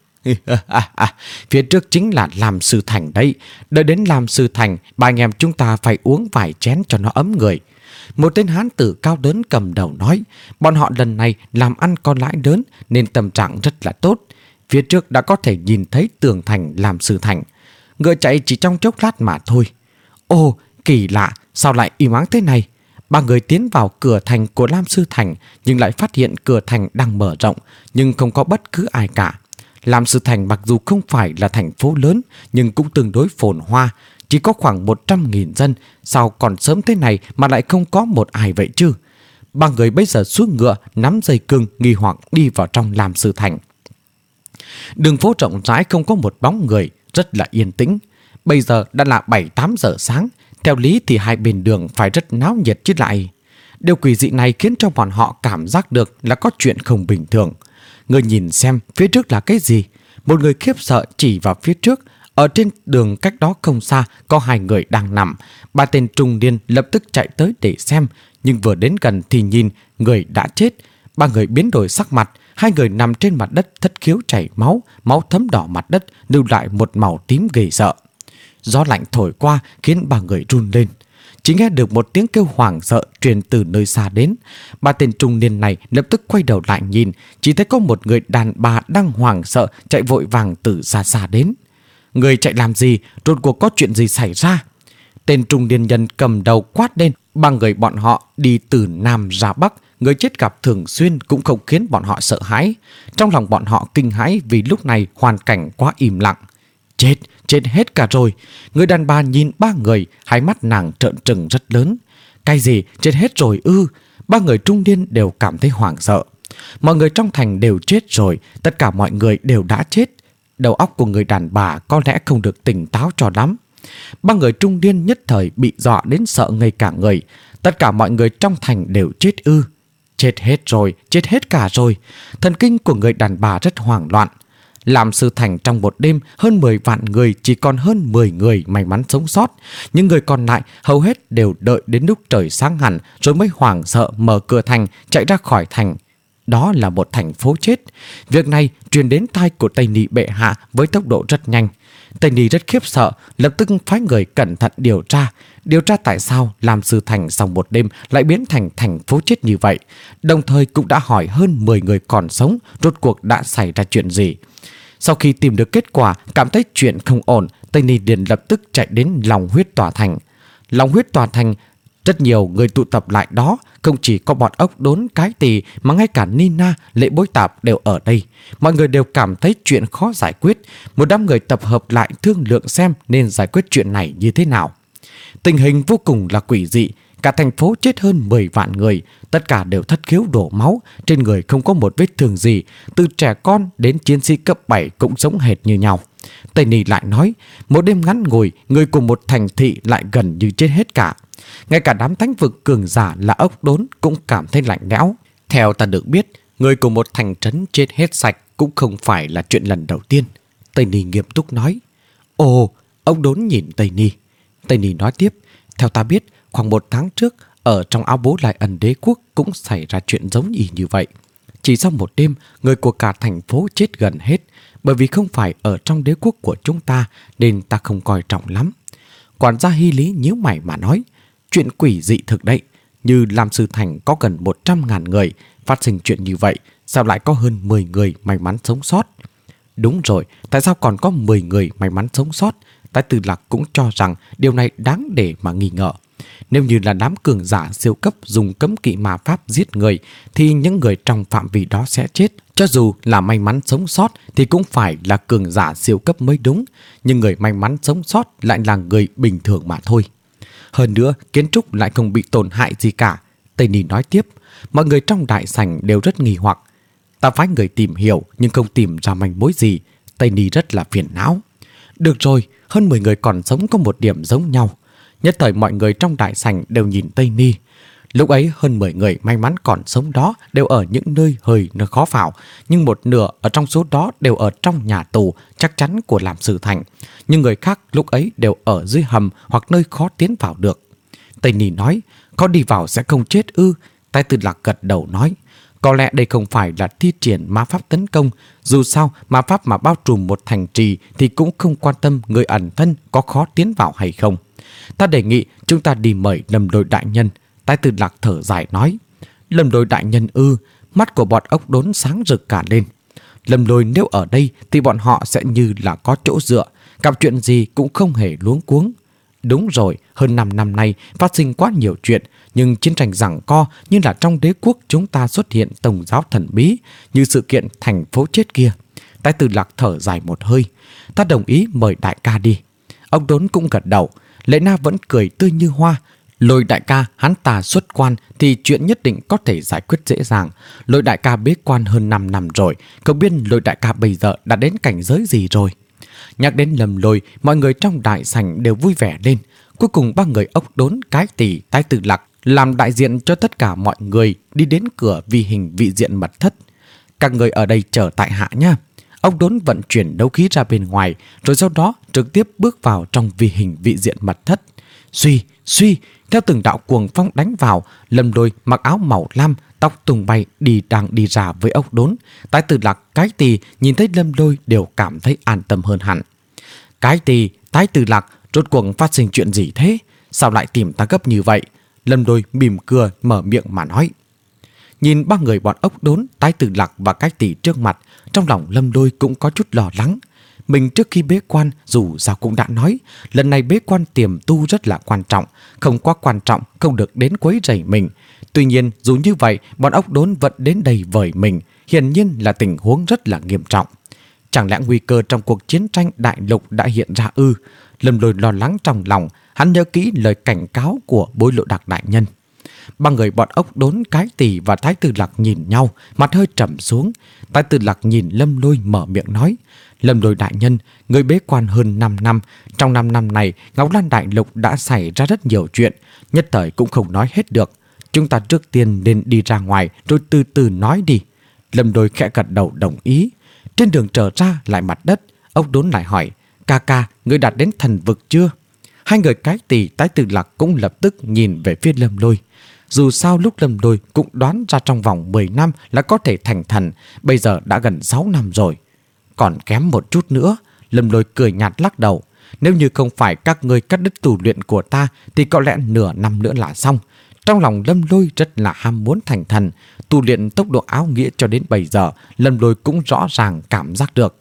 Phía trước chính là Lam Sư Thành đấy. Đợi đến Lam Sư Thành, ba anh em chúng ta phải uống vài chén cho nó ấm người. Một tên hán tử cao lớn cầm đầu nói, bọn họ lần này làm ăn có lãi lớn nên tâm trạng rất là tốt. Phía trước đã có thể nhìn thấy tường thành Lam Sư Thành. Ngựa chạy chỉ trong chốc lát mà thôi. Ồ, kỳ lạ, sao lại im ắng thế này? Ba người tiến vào cửa thành của Lam Sư Thành, nhưng lại phát hiện cửa thành đang mở rộng, nhưng không có bất cứ ai cả. Lam Sư Thành mặc dù không phải là thành phố lớn, nhưng cũng tương đối phồn hoa, chỉ có khoảng một trăm nghìn dân. Sao còn sớm thế này mà lại không có một ai vậy chứ? Ba người bây giờ xuống ngựa, nắm dây cương, nghi hoặc đi vào trong Lam Sư Thành. Đường phố rộng rãi không có một bóng người, rất là yên tĩnh. Bây giờ đã là bảy tám giờ sáng. Theo lý thì hai bên đường phải rất náo nhiệt chứ lại. Điều quỷ dị này khiến cho bọn họ cảm giác được là có chuyện không bình thường. Người nhìn xem phía trước là cái gì? Một người khiếp sợ chỉ vào phía trước. Ở trên đường cách đó không xa có hai người đang nằm. Ba tên trung niên lập tức chạy tới để xem, nhưng vừa đến gần thì nhìn người đã chết. ba người biến đổi sắc mặt. Hai người nằm trên mặt đất thất khiếu chảy máu, máu thấm đỏ mặt đất, lưu lại một màu tím ghê sợ. Gió lạnh thổi qua khiến ba người run lên. Chỉ nghe được một tiếng kêu hoảng sợ truyền từ nơi xa đến. Ba tên trung niên này lập tức quay đầu lại nhìn, chỉ thấy có một người đàn bà đang hoảng sợ chạy vội vàng từ xa xa đến. Người chạy làm gì? Rốt cuộc có chuyện gì xảy ra? Tên trung niên nhân cầm đầu quát lên. Ba người bọn họ đi từ Nam ra Bắc, người chết gặp thường xuyên cũng không khiến bọn họ sợ hãi. Trong lòng bọn họ kinh hãi vì lúc này hoàn cảnh quá im lặng. Chết, chết hết cả rồi. Người đàn bà nhìn ba người, hai mắt nàng trợn trừng rất lớn. Cái gì, chết hết rồi ư? Ba người trung niên đều cảm thấy hoảng sợ. Mọi người trong thành đều chết rồi, tất cả mọi người đều đã chết. Đầu óc của người đàn bà có lẽ không được tỉnh táo cho lắm. Ba người trung niên nhất thời bị dọa đến sợ ngây cả người. Tất cả mọi người trong thành đều chết ư? Chết hết rồi, chết hết cả rồi. Thần kinh của người đàn bà rất hoảng loạn. Làm sư thành trong một đêm, hơn mười vạn người chỉ còn hơn mười người may mắn sống sót. Những người còn lại hầu hết đều đợi đến lúc trời sáng hẳn rồi mới hoảng sợ mở cửa thành chạy ra khỏi thành. Đó là một thành phố chết. Việc này truyền đến tai của Tây Ni bệ hạ với tốc độ rất nhanh. Tây Ni rất khiếp sợ, lập tức phái người cẩn thận điều tra. Điều tra tại sao làm sư thành sau một đêm lại biến thành thành phố chết như vậy. Đồng thời cũng đã hỏi hơn mười người còn sống rốt cuộc đã xảy ra chuyện gì. Sau khi tìm được kết quả, cảm thấy chuyện không ổn, Tây Ni liền lập tức chạy đến Long Huyết Tòa Thành. Long Huyết Tòa Thành, rất nhiều người tụ tập lại đó, không chỉ có bọn ốc đốn cái tỳ mà ngay cả Nina, Lệ Bối Tạp đều ở đây. Mọi người đều cảm thấy chuyện khó giải quyết, một đám người tập hợp lại thương lượng xem nên giải quyết chuyện này như thế nào. Tình hình vô cùng là quỷ dị, cả thành phố chết hơn mười vạn người, tất cả đều thất khiếu đổ máu, trên người không có một vết thương gì, từ trẻ con đến chiến sĩ cấp bảy cũng giống hệt như nhau. Tây Ni lại nói, một đêm ngắn ngủi, người của một thành thị lại gần như chết hết cả. Ngay cả đám thánh vực cường giả là ốc đốn cũng cảm thấy lạnh lẽo. Theo ta được biết, người của một thành trấn chết hết sạch cũng không phải là chuyện lần đầu tiên. Tây Ni nghiêm túc nói. Ồ, ốc đốn nhìn Tây Ni. Tây Ni nói tiếp, theo ta biết, khoảng một tháng trước, ở trong áo bố Lại Ẩn đế quốc cũng xảy ra chuyện giống y như vậy. Chỉ sau một đêm, người của cả thành phố chết gần hết, bởi vì không phải ở trong đế quốc của chúng ta nên ta không coi trọng lắm. Quản gia Hy Lý nhíu mày mà nói, chuyện quỷ dị thực đấy, như Lam Sư Thành có gần một trăm ngàn người, phát sinh chuyện như vậy, sao lại có hơn mười người may mắn sống sót? Đúng rồi, tại sao còn có mười người may mắn sống sót? Thái Tử Lạc cũng cho rằng điều này đáng để mà nghi ngờ. Nếu như là đám cường giả siêu cấp dùng cấm kỵ ma pháp giết người, thì những người trong phạm vi đó sẽ chết. Cho dù là may mắn sống sót thì cũng phải là cường giả siêu cấp mới đúng, nhưng người may mắn sống sót lại là người bình thường mà thôi. Hơn nữa, kiến trúc lại không bị tổn hại gì cả. Tây Ni nói tiếp, mọi người trong đại sảnh đều rất nghi hoặc. Ta phái người tìm hiểu nhưng không tìm ra manh mối gì. Tây Ni rất là phiền não. Được rồi, hơn mười người còn sống có một điểm giống nhau. Nhất thời mọi người trong đại sảnh đều nhìn Tây Ni. Lúc ấy hơn mười người may mắn còn sống đó đều ở những nơi hơi nơi khó vào, nhưng một nửa ở trong số đó đều ở trong nhà tù chắc chắn của Lam Sư Thành. Nhưng người khác lúc ấy đều ở dưới hầm hoặc nơi khó tiến vào được. Tây Ni nói, có đi vào sẽ không chết ư? Thái Tử Lạc gật đầu nói, có lẽ đây không phải là thi triển ma pháp tấn công. Dù sao, ma pháp mà bao trùm một thành trì thì cũng không quan tâm người ẩn thân có khó tiến vào hay không. Ta đề nghị chúng ta đi mời Lâm Đôi đại nhân. Thái Tử Lạc thở dài nói, Lâm Đôi đại nhân ư? Mắt của bọn ốc đốn sáng rực cả lên. Lâm Đôi nếu ở đây thì bọn họ sẽ như là có chỗ dựa, gặp chuyện gì cũng không hề luống cuống. Đúng rồi, hơn năm năm nay phát sinh quá nhiều chuyện, nhưng chiến tranh giằng co như là trong đế quốc chúng ta xuất hiện tông giáo thần bí, như sự kiện thành phố chết kia. Thái Tử Lạc thở dài một hơi, ta đồng ý mời đại ca đi. Ông đốn cũng gật đầu. Lệ Na vẫn cười tươi như hoa. Lôi đại ca hắn ta xuất quan thì chuyện nhất định có thể giải quyết dễ dàng. Lôi đại ca bế quan hơn năm năm rồi, không biết Lôi đại ca bây giờ đã đến cảnh giới gì rồi. Nhắc đến Lâm Lôi, mọi người trong đại sảnh đều vui vẻ lên. Cuối cùng ba người ốc đốn, cái tỳ, Thái Tử Lạc làm đại diện cho tất cả mọi người đi đến cửa vi hình vị diện mật thất. Các người ở đây chờ tại hạ nha. Ông đốn vận chuyển đấu khí ra bên ngoài, rồi sau đó trực tiếp bước vào trong vi hình vị diện mật thất. Suy, suy, theo từng đạo cuồng phong đánh vào, Lâm Lôi mặc áo màu lam, tóc tung bay đi đang đi ra với Ốc Đốn. Tái Tử Lạc, Cái Tỳ nhìn thấy Lâm Lôi đều cảm thấy an tâm hơn hẳn. Cái Tỳ, Tái Tử Lạc, rốt cuộc phát sinh chuyện gì thế? Sao lại tìm ta gấp như vậy? Lâm Lôi mỉm cười mở miệng mà nói. Nhìn ba người bọn Ốc Đốn, Tái Tử Lạc và Cái Tỳ trước mặt, trong lòng Lâm Lôi cũng có chút lo lắng. Mình trước khi bế quan dù sao cũng đã nói, lần này bế quan tiềm tu rất là quan trọng, không quá quan trọng, không được đến quấy rầy mình. Tuy nhiên dù như vậy, bọn Ốc Đốn vẫn đến đây với mình, hiển nhiên là tình huống rất là nghiêm trọng. Chẳng lẽ nguy cơ trong cuộc chiến tranh đại lục đã hiện ra ư? Lâm Lôi lo lắng trong lòng, hắn nhớ kỹ lời cảnh cáo của Bối Lộ Đạc đại nhân. Ba người bọn Ốc Đốn, Cái Tỳ và Thái Tử Lạc nhìn nhau, mặt hơi trầm xuống. Thái Tử Lạc nhìn Lâm Lôi mở miệng nói: Lâm Lôi đại nhân, người bế quan hơn năm năm. Trong năm năm này, Ngọc Lan đại lục đã xảy ra rất nhiều chuyện, nhất thời cũng không nói hết được. Chúng ta trước tiên nên đi ra ngoài rồi từ từ nói đi. Lâm Lôi khẽ gật đầu đồng ý. Trên đường trở ra lại mặt đất, Ốc Đốn lại hỏi: Ca ca, người đạt đến thần vực chưa? Hai người Cái Tỳ, Thái Tử Lạc cũng lập tức nhìn về phía Lâm Lôi. Dù sao lúc Lâm Lôi cũng đoán ra trong vòng mười năm là có thể thành thần, bây giờ đã gần sáu năm rồi. Còn kém một chút nữa. Lâm Lôi cười nhạt lắc đầu. Nếu như không phải các ngươi cắt đứt tu luyện của ta thì có lẽ nửa năm nữa là xong. Trong lòng Lâm Lôi rất là ham muốn thành thần. Tu luyện tốc độ áo nghĩa cho đến bây giờ, Lâm Lôi cũng rõ ràng cảm giác được.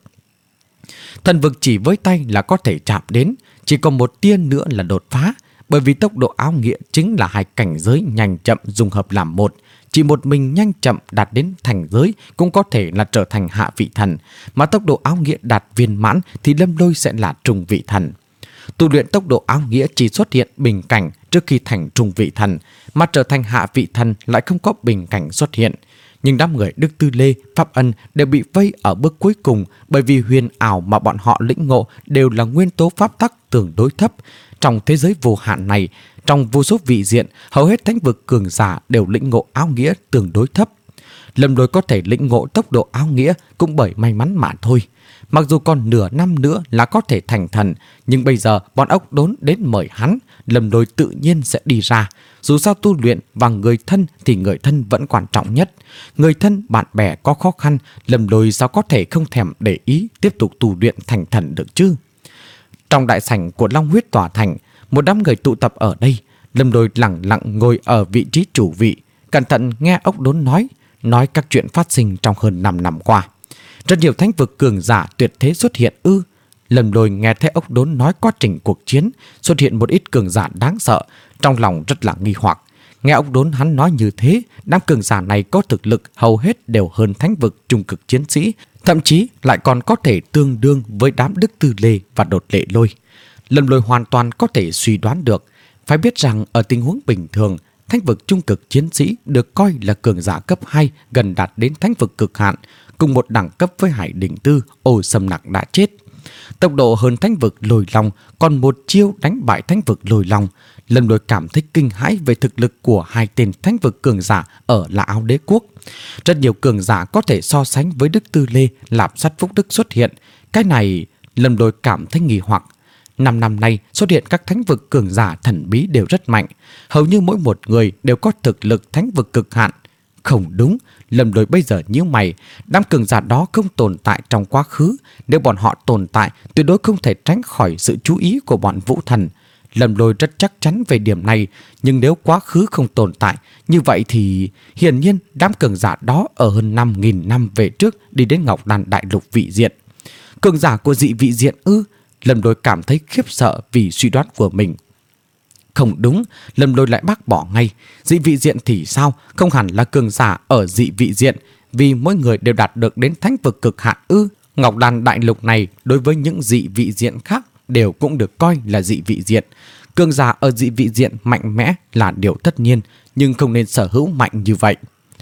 Thần vực chỉ với tay là có thể chạm đến, chỉ còn một tia nữa là đột phá. Bởi vì tốc độ áo nghĩa chính là hai cảnh giới nhanh chậm dung hợp làm một. Chỉ một mình nhanh chậm đạt đến thành giới cũng có thể là trở thành hạ vị thần, mà tốc độ áo nghĩa đạt viên mãn thì Lâm Lôi sẽ là trung vị thần. Tu luyện tốc độ áo nghĩa chỉ xuất hiện bình cảnh trước khi thành trung vị thần, mà trở thành hạ vị thần lại không có bình cảnh xuất hiện. Nhưng đám người Đức Tư Lê, Pháp Ân đều bị vây ở bước cuối cùng, bởi vì huyền ảo mà bọn họ lĩnh ngộ đều là nguyên tố pháp tắc tương đối thấp. Trong thế giới vô hạn này, trong vô số vị diện, hầu hết thánh vực cường giả đều lĩnh ngộ áo nghĩa tương đối thấp. Lâm Lôi có thể lĩnh ngộ tốc độ áo nghĩa cũng bởi may mắn mà thôi. Mặc dù còn nửa năm nữa là có thể thành thần, nhưng bây giờ bọn Ốc Đốn đến mời hắn, Lâm Lôi tự nhiên sẽ đi ra. Dù sao tu luyện và người thân thì người thân vẫn quan trọng nhất. Người thân, bạn bè có khó khăn, Lâm Lôi sao có thể không thèm để ý tiếp tục tu luyện thành thần được chứ? Trong đại sảnh của Long Huyết Tòa Thành, một đám người tụ tập ở đây. Lâm Lôi lặng lặng ngồi ở vị trí chủ vị, cẩn thận nghe Ốc Đốn nói, nói các chuyện phát sinh trong hơn năm năm qua. Rất nhiều thánh vực cường giả tuyệt thế xuất hiện ư? Lâm Lôi nghe thấy Ốc Đốn nói quá trình cuộc chiến, xuất hiện một ít cường giả đáng sợ, trong lòng rất là nghi hoặc. Nghe Ốc Đốn hắn nói như thế, đám cường giả này có thực lực hầu hết đều hơn thánh vực trung cực chiến sĩ, thậm chí lại còn có thể tương đương với đám Đức Tư Lê và Đột Lệ Lôi. Lâm Lôi hoàn toàn có thể suy đoán được. Phải biết rằng ở tình huống bình thường, thánh vực trung cực chiến sĩ được coi là cường giả cấp hai, gần đạt đến thánh vực cực hạn, cùng một đẳng cấp với Hải Đỉnh Tư, Ô Sâm Nặc đã chết. Tốc độ hơn thánh vực Lôi Long, còn một chiêu đánh bại thánh vực Lôi Long. Lâm Lôi cảm thấy kinh hãi về thực lực của hai tên thánh vực cường giả ở La Áo Đế Quốc. Rất nhiều cường giả có thể so sánh với Đức Tư Lê, Lạp Sát Phúc Đức xuất hiện. Cái này Lâm Lôi cảm thấy nghi hoặc. Năm năm nay xuất hiện các thánh vực cường giả thần bí đều rất mạnh, hầu như mỗi một người đều có thực lực thánh vực cực hạn. Không đúng, Lâm Lôi bây giờ nhíu mày, đám cường giả đó không tồn tại trong quá khứ, nếu bọn họ tồn tại, tuyệt đối không thể tránh khỏi sự chú ý của bọn vũ thần. Lâm Lôi rất chắc chắn về điểm này, nhưng nếu quá khứ không tồn tại, như vậy thì hiển nhiên đám cường giả đó ở hơn năm nghìn năm về trước đi đến Ngọc Đan đại lục vị diện. Cường giả của dị vị diện ư? Lâm Lôi cảm thấy khiếp sợ vì suy đoán của mình. Không đúng, Lâm Lôi lại bác bỏ ngay. Dị vị diện thì sao? Không hẳn là cường giả ở dị vị diện, vì mỗi người đều đạt được đến thánh vực cực hạn ư? Ngọc Đan đại lục này đối với những dị vị diện khác đều cũng được coi là dị vị diện. Cường giả ở dị vị diện mạnh mẽ là điều tất nhiên, nhưng không nên sở hữu mạnh như vậy.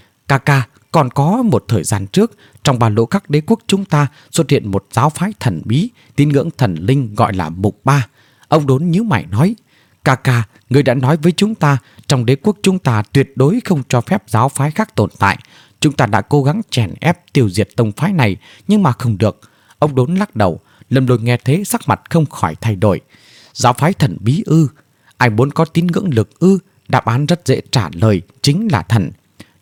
Kaka, còn có một thời gian trước, trong ba lỗ các đế quốc chúng ta xuất hiện một giáo phái thần bí, tín ngưỡng thần linh gọi là Mục Ba. Ông Đốn nhíu mày nói: Kaka, người đã nói với chúng ta, trong đế quốc chúng ta tuyệt đối không cho phép giáo phái khác tồn tại. Chúng ta đã cố gắng chèn ép tiêu diệt tông phái này, nhưng mà không được. Ông Đốn lắc đầu. Lâm Lôi nghe thế sắc mặt không khỏi thay đổi. Giáo phái thần bí ư? Ai muốn có tín ngưỡng lực ư? Đáp án rất dễ trả lời, chính là thần.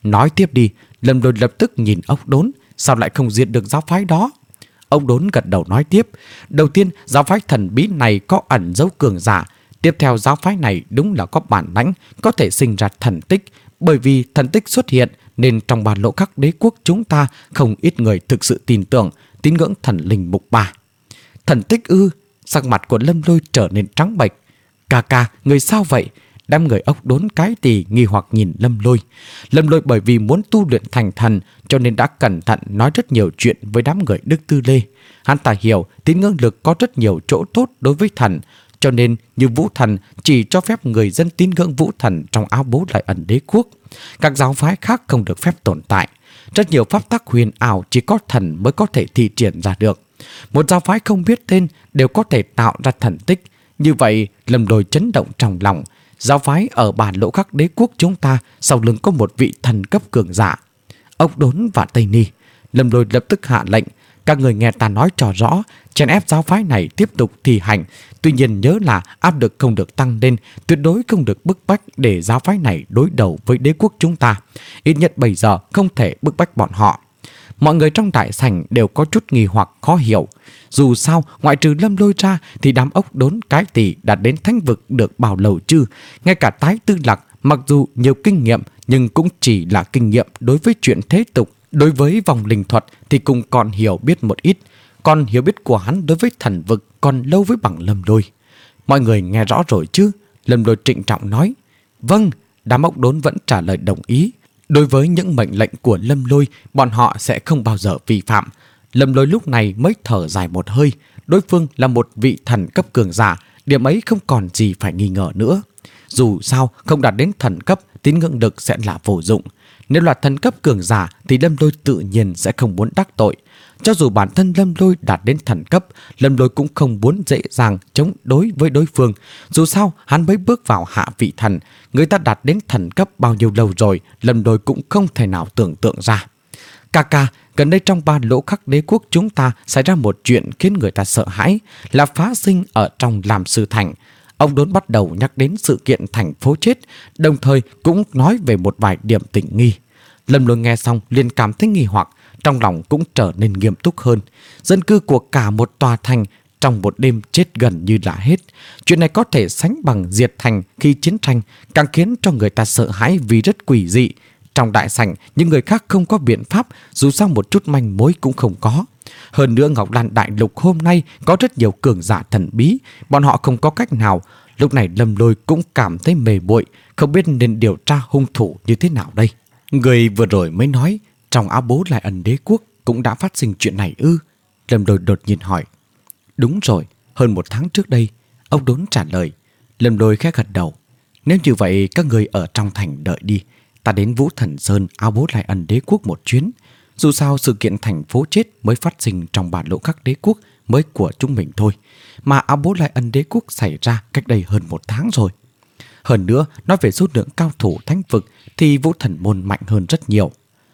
Nói tiếp đi. Lâm Lôi lập tức nhìn Ốc Đốn. Sao lại không diệt được giáo phái đó? Ốc Đốn gật đầu nói tiếp. Đầu tiên, giáo phái thần bí này có ẩn dấu cường giả. Tiếp theo, giáo phái này đúng là có bản lãnh, có thể sinh ra thần tích. Bởi vì thần tích xuất hiện nên trong bản lộ khắc đế quốc chúng ta không ít người thực sự tin tưởng, tín ngưỡng thần linh mục bà. Thần tích ư? Sắc mặt của Lâm Lôi trở nên trắng bệch. Ca ca, người sao vậy? Đám người Ốc Đốn cái tỳ nghi hoặc nhìn Lâm Lôi. Lâm Lôi bởi vì muốn tu luyện thành thần cho nên đã cẩn thận nói rất nhiều chuyện với đám người Đức Tư Lê. Hắn ta hiểu tín ngưỡng lực có rất nhiều chỗ tốt đối với thần, cho nên như vũ thần chỉ cho phép người dân tín ngưỡng vũ thần trong áo bố Lại Ẩn Đế quốc. Các giáo phái khác không được phép tồn tại. Rất nhiều pháp tắc huyền ảo chỉ có thần mới có thể thi triển ra được. Một giáo phái không biết tên đều có thể tạo ra thần tích. Như vậy, Lâm Lôi chấn động trong lòng. Giáo phái ở bản lộ khắc đế quốc chúng ta sau lưng có một vị thần cấp cường giả. Ốc Đốn và Tây Ni. Lâm Lôi lập tức hạ lệnh. Các người nghe ta nói trò rõ, chèn ép giáo phái này tiếp tục thi hành. Tuy nhiên nhớ là áp lực không được tăng lên, tuyệt đối không được bức bách để giáo phái này đối đầu với đế quốc chúng ta. Ít nhất bây giờ không thể bức bách bọn họ. Mọi người trong đại sảnh đều có chút nghi hoặc khó hiểu. Dù sao, ngoại trừ Lâm Lôi ra thì đám Ốc Đốn cái tỷ đã đến thánh vực được bao lâu chứ? Ngay cả Tái Tư Lạc mặc dù nhiều kinh nghiệm nhưng cũng chỉ là kinh nghiệm đối với chuyện thế tục. Đối với vòng linh thuật thì cũng còn hiểu biết một ít. Còn hiểu biết của hắn đối với thần vực còn lâu với bằng Lâm Lôi. Mọi người nghe rõ rồi chứ? Lâm Lôi trịnh trọng nói. Vâng, đám Ốc Đốn vẫn trả lời đồng ý. Đối với những mệnh lệnh của Lâm Lôi, bọn họ sẽ không bao giờ vi phạm. Lâm Lôi lúc này mới thở dài một hơi. Đối phương là một vị thần cấp cường giả, điểm ấy không còn gì phải nghi ngờ nữa. Dù sao, không đạt đến thần cấp, tín ngưỡng lực sẽ là vô dụng. Nếu là thần cấp cường giả thì Lâm Lôi tự nhiên sẽ không muốn đắc tội. Cho dù bản thân Lâm Lôi đạt đến thần cấp, Lâm Lôi cũng không muốn dễ dàng chống đối với đối phương. Dù sao, hắn mới bước vào hạ vị thần. Người ta đạt đến thần cấp bao nhiêu lâu rồi, Lâm Lôi cũng không thể nào tưởng tượng ra. Ca ca, gần đây trong ba lỗ khắc đế quốc chúng ta xảy ra một chuyện khiến người ta sợ hãi, là phá sinh ở trong Lam Sư Thành. Ông Đốn bắt đầu nhắc đến sự kiện thành phố chết, đồng thời cũng nói về một vài điểm tình nghi. Lâm Lôi nghe xong liền cảm thấy nghi hoặc, trong lòng cũng trở nên nghiêm túc hơn. Dân cư của cả một tòa thành trong một đêm chết gần như là hết. Chuyện này có thể sánh bằng diệt thành khi chiến tranh, càng khiến cho người ta sợ hãi vì rất quỷ dị. Trong đại sảnh, những người khác không có biện pháp, dù sao một chút manh mối cũng không có. Hơn nữa Ngọc Lan Đại Lục hôm nay có rất nhiều cường giả thần bí, bọn họ không có cách nào. Lúc này Lâm Lôi cũng cảm thấy mề bội, không biết nên điều tra hung thủ như thế nào đây. Người vừa rồi mới nói, trong áo bố Lại Ẩn Đế quốc cũng đã phát sinh chuyện này ư? Lâm Lôi đột nhiên hỏi. Đúng rồi, hơn một tháng trước đây. Ông Đốn trả lời. Lâm Lôi khẽ gật đầu. Nếu như vậy các người ở trong thành đợi đi, ta đến Vũ Thần Sơn áo bố Lại Ẩn Đế quốc một chuyến. Dù sao sự kiện thành phố chết mới phát sinh trong bản lộ khắc đế quốc mới của chúng mình thôi, mà áo bố Lại Ẩn Đế quốc xảy ra cách đây hơn một tháng rồi. Hơn nữa, nói về số lượng cao thủ thánh vực thì Vũ Thần Môn mạnh hơn rất nhiều.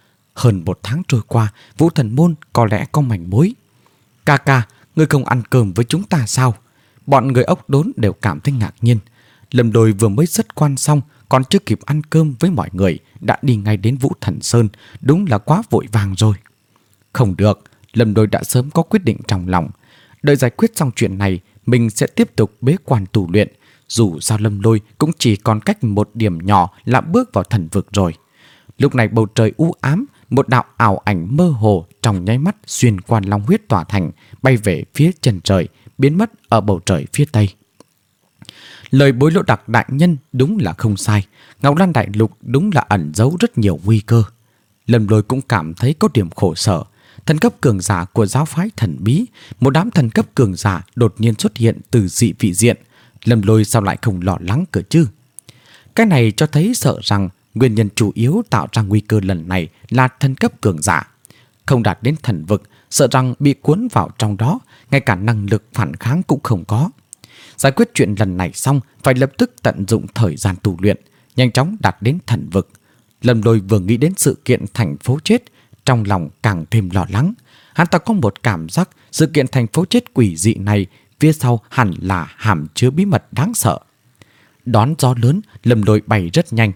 Hơn một tháng trôi qua, Vũ Thần Môn có lẽ có manh mối. Ca ca, ngươi không ăn cơm với chúng ta sao? Bọn người Ốc Đốn đều cảm thấy ngạc nhiên. Lâm Lôi vừa mới xuất quan xong, còn chưa kịp ăn cơm với mọi người, đã đi ngay đến Vũ Thần Sơn, đúng là quá vội vàng rồi. Không được, Lâm Lôi đã sớm có quyết định trong lòng. Đợi giải quyết xong chuyện này, mình sẽ tiếp tục bế quan tu luyện. Dù sao Lâm Lôi cũng chỉ còn cách một điểm nhỏ là bước vào thần vực rồi. Lúc này bầu trời u ám, một đạo ảo ảnh mơ hồ trong nháy mắt xuyên qua long huyết tỏa thành, bay về phía chân trời, biến mất ở bầu trời phía tây. Lời Bối Lỗ Đặc đại nhân đúng là không sai. Ngọc Lan Đại Lục đúng là ẩn giấu rất nhiều nguy cơ. Lâm Lôi cũng cảm thấy có điểm khổ sở. Thần cấp cường giả của giáo phái thần bí, một đám thần cấp cường giả đột nhiên xuất hiện từ dị vị diện. Lâm Lôi sao lại không lo lắng cơ chứ? Cái này cho thấy sợ rằng nguyên nhân chủ yếu tạo ra nguy cơ lần này là thần cấp cường giả. Không đạt đến thần vực, sợ rằng bị cuốn vào trong đó, ngay cả năng lực phản kháng cũng không có. Giải quyết chuyện lần này xong, phải lập tức tận dụng thời gian tu luyện, nhanh chóng đạt đến thần vực. Lâm Lôi vừa nghĩ đến sự kiện thành phố chết, trong lòng càng thêm lo lắng. Hắn ta có một cảm giác sự kiện thành phố chết quỷ dị này phía sau hẳn là hàm chứa bí mật đáng sợ. Đón gió lớn, Lâm Lôi bay rất nhanh.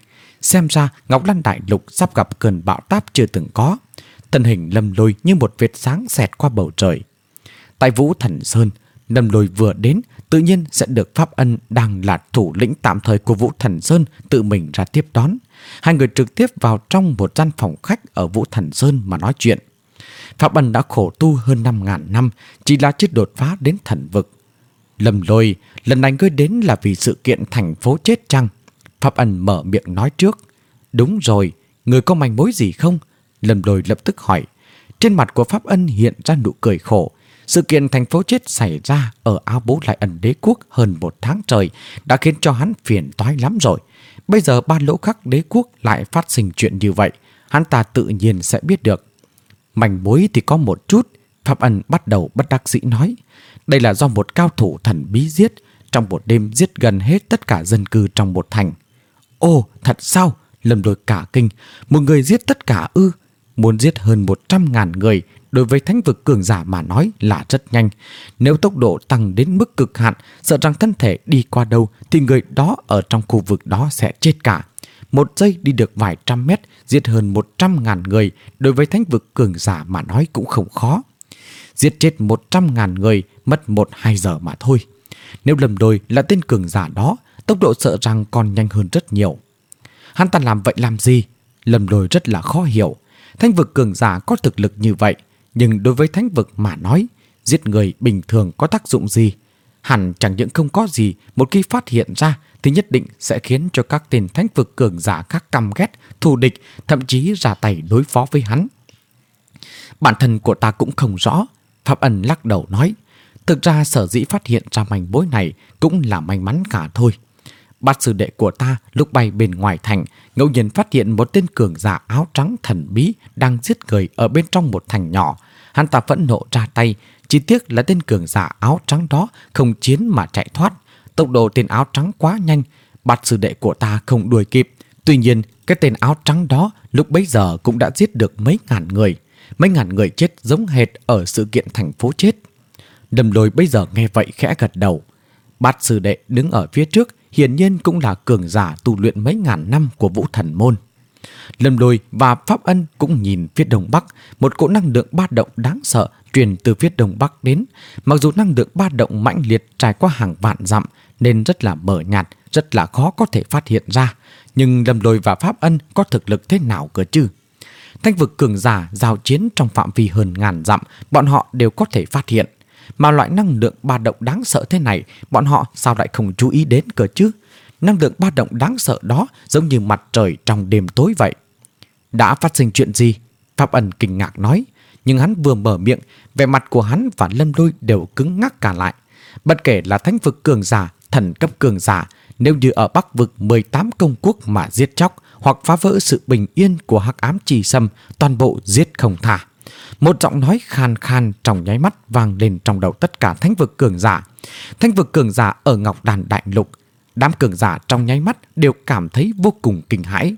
Xem ra Ngọc Lan Đại Lục sắp gặp cơn bão táp chưa từng có. Thân hình Lâm Lôi như một vệt sáng xẹt qua bầu trời. Tại Vũ Thần Sơn, Lâm Lôi vừa đến tự nhiên sẽ được Pháp Ân đang là thủ lĩnh tạm thời của Vũ Thần Sơn tự mình ra tiếp đón. Hai người trực tiếp vào trong một gian phòng khách ở Vũ Thần Sơn mà nói chuyện. Pháp Ân đã khổ tu hơn năm ngàn năm, chỉ là chưa đột phá đến thần vực. Lâm Lôi, lần này ngươi đến là vì sự kiện thành phố chết chăng? Pháp Ân mở miệng nói trước. Đúng rồi, ngươi có manh mối gì không? Lâm Lôi lập tức hỏi. Trên mặt của Pháp Ân hiện ra nụ cười khổ. Sự kiện thành phố chết xảy ra ở Áo Bố Lại Ẩn Đế Quốc hơn một tháng trời đã khiến cho hắn phiền toái lắm rồi. Bây giờ Ba Lỗ Khắc Đế Quốc lại phát sinh chuyện như vậy, hắn ta tự nhiên sẽ biết được. Manh mối thì có một chút, Pháp Ân bắt đầu bất đắc dĩ nói. Đây là do một cao thủ thần bí giết, trong một đêm giết gần hết tất cả dân cư trong một thành. Ồ, thật sao? Lâm Lôi cả kinh. Một người giết tất cả ư? Muốn giết hơn một trăm ngàn người đối với thánh vực cường giả mà nói là rất nhanh. Nếu tốc độ tăng đến mức cực hạn, sợ rằng thân thể đi qua đâu thì người đó ở trong khu vực đó sẽ chết cả. Một giây đi được vài trăm mét, giết hơn một trăm ngàn người đối với thánh vực cường giả mà nói cũng không khó. Giết chết một trăm ngàn người mất một hai giờ mà thôi. Nếu Lâm Lôi là tên cường giả đó, tốc độ sợ rằng còn nhanh hơn rất nhiều. Hắn ta làm vậy làm gì? Lâm Lôi rất là khó hiểu. Thánh vực cường giả có thực lực như vậy, nhưng đối với thánh vực mà nói, giết người bình thường có tác dụng gì? Hẳn chẳng những không có gì, một khi phát hiện ra thì nhất định sẽ khiến cho các tên thánh vực cường giả khác căm ghét, thù địch, thậm chí ra tay đối phó với hắn. Bản thân của ta cũng không rõ. Pháp Ân lắc đầu nói. Thực ra sở dĩ phát hiện ra manh mối này cũng là may mắn cả thôi. Bát sư đệ của ta lúc bay bên ngoài thành ngẫu nhiên phát hiện một tên cường giả áo trắng thần bí đang giết người ở bên trong một thành nhỏ. Hắn ta phẫn nộ ra tay, chỉ tiếc là tên cường giả áo trắng đó không chiến mà chạy thoát. Tốc độ tên áo trắng quá nhanh, bát sư đệ của ta không đuổi kịp. Tuy nhiên, cái tên áo trắng đó lúc bấy giờ cũng đã giết được mấy ngàn người. Mấy ngàn người chết giống hệt ở sự kiện thành phố chết. Lâm Lôi bây giờ nghe vậy khẽ gật đầu. Bát sư đệ đứng ở phía trước hiển nhiên cũng là cường giả tu luyện mấy ngàn năm của Vũ Thần Môn. Lâm Lôi và Pháp Ân cũng nhìn phía đông bắc, một cỗ năng lượng ba động đáng sợ truyền từ phía đông bắc đến. Mặc dù năng lượng ba động mãnh liệt trải qua hàng vạn dặm nên rất là mờ nhạt, rất là khó có thể phát hiện ra. Nhưng Lâm Lôi và Pháp Ân có thực lực thế nào cơ chứ? Thánh vực cường giả giao chiến trong phạm vi hơn ngàn dặm, bọn họ đều có thể phát hiện. Mà loại năng lượng ba động đáng sợ thế này, bọn họ sao lại không chú ý đến cơ chứ? Năng lượng ba động đáng sợ đó giống như mặt trời trong đêm tối vậy. Đã phát sinh chuyện gì? Pháp Ân kinh ngạc nói. Nhưng hắn vừa mở miệng, vẻ mặt của hắn và Lâm Lôi đều cứng ngắc cả lại. Bất kể là thánh vực cường giả, thần cấp cường giả, nếu như ở Bắc vực mười tám công quốc mà giết chóc hoặc phá vỡ sự bình yên của Hắc Ám Chi Sâm, toàn bộ giết không tha. Một giọng nói khan khan trong nháy mắt vang lên trong đầu tất cả thánh vực cường giả. Thánh vực cường giả ở Ngọc Đàn Đại Lục, đám cường giả trong nháy mắt đều cảm thấy vô cùng kinh hãi.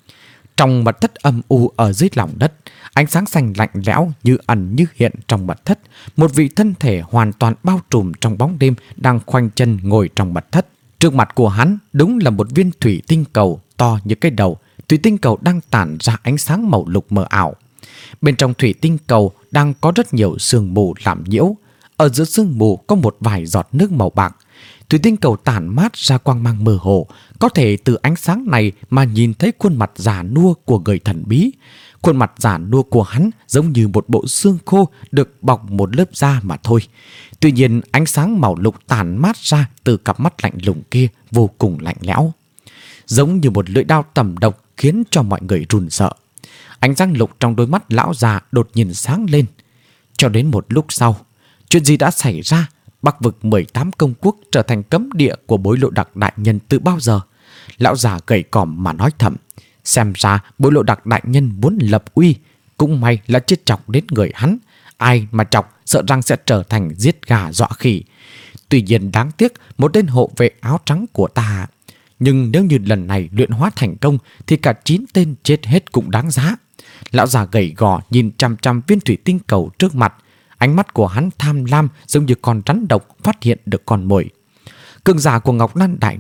Trong mật thất âm u ở dưới lòng đất, ánh sáng xanh lạnh lẽo như ẩn như hiện trong mật thất. Một vị thân thể hoàn toàn bao trùm trong bóng đêm đang khoanh chân ngồi trong mật thất. Trước mặt của hắn đúng là một viên thủy tinh cầu to như cái đầu. Thủy tinh cầu đang tản ra ánh sáng màu lục mờ ảo. Bên trong thủy tinh cầu đang có rất nhiều sương mù làm nhiễu. Ở giữa sương mù có một vài giọt nước màu bạc. Thủy tinh cầu tản mát ra quang mang mơ hồ. Có thể từ ánh sáng này mà nhìn thấy khuôn mặt già nua của người thần bí. Khuôn mặt già nua của hắn giống như một bộ xương khô được bọc một lớp da mà thôi. Tuy nhiên ánh sáng màu lục tản mát ra từ cặp mắt lạnh lùng kia vô cùng lạnh lẽo. Giống như một lưỡi đao tầm độc khiến cho mọi người run sợ. Ánh sáng lục trong đôi mắt lão già đột nhiên sáng lên. Cho đến một lúc sau, chuyện gì đã xảy ra? Bắc vực mười tám công quốc trở thành cấm địa của Bối Lộ Đặc đại nhân từ bao giờ? Lão già gầy còm mà nói thầm. Xem ra Bối Lộ Đặc đại nhân muốn lập uy. Cũng may là chưa chọc đến người hắn. Ai mà chọc sợ rằng sẽ trở thành giết gà dọa khỉ. Tuy nhiên đáng tiếc một tên hộ vệ áo trắng của ta. Nhưng nếu như lần này luyện hóa thành công thì cả chín tên chết hết cũng đáng giá. Lão già gầy gò nhìn chằm chằm viên thủy tinh cầu trước mặt. Ánh mắt của hắn tham lam giống như con rắn độc phát hiện được con mồi. Cường giả của Ngọc Lan Đại Lục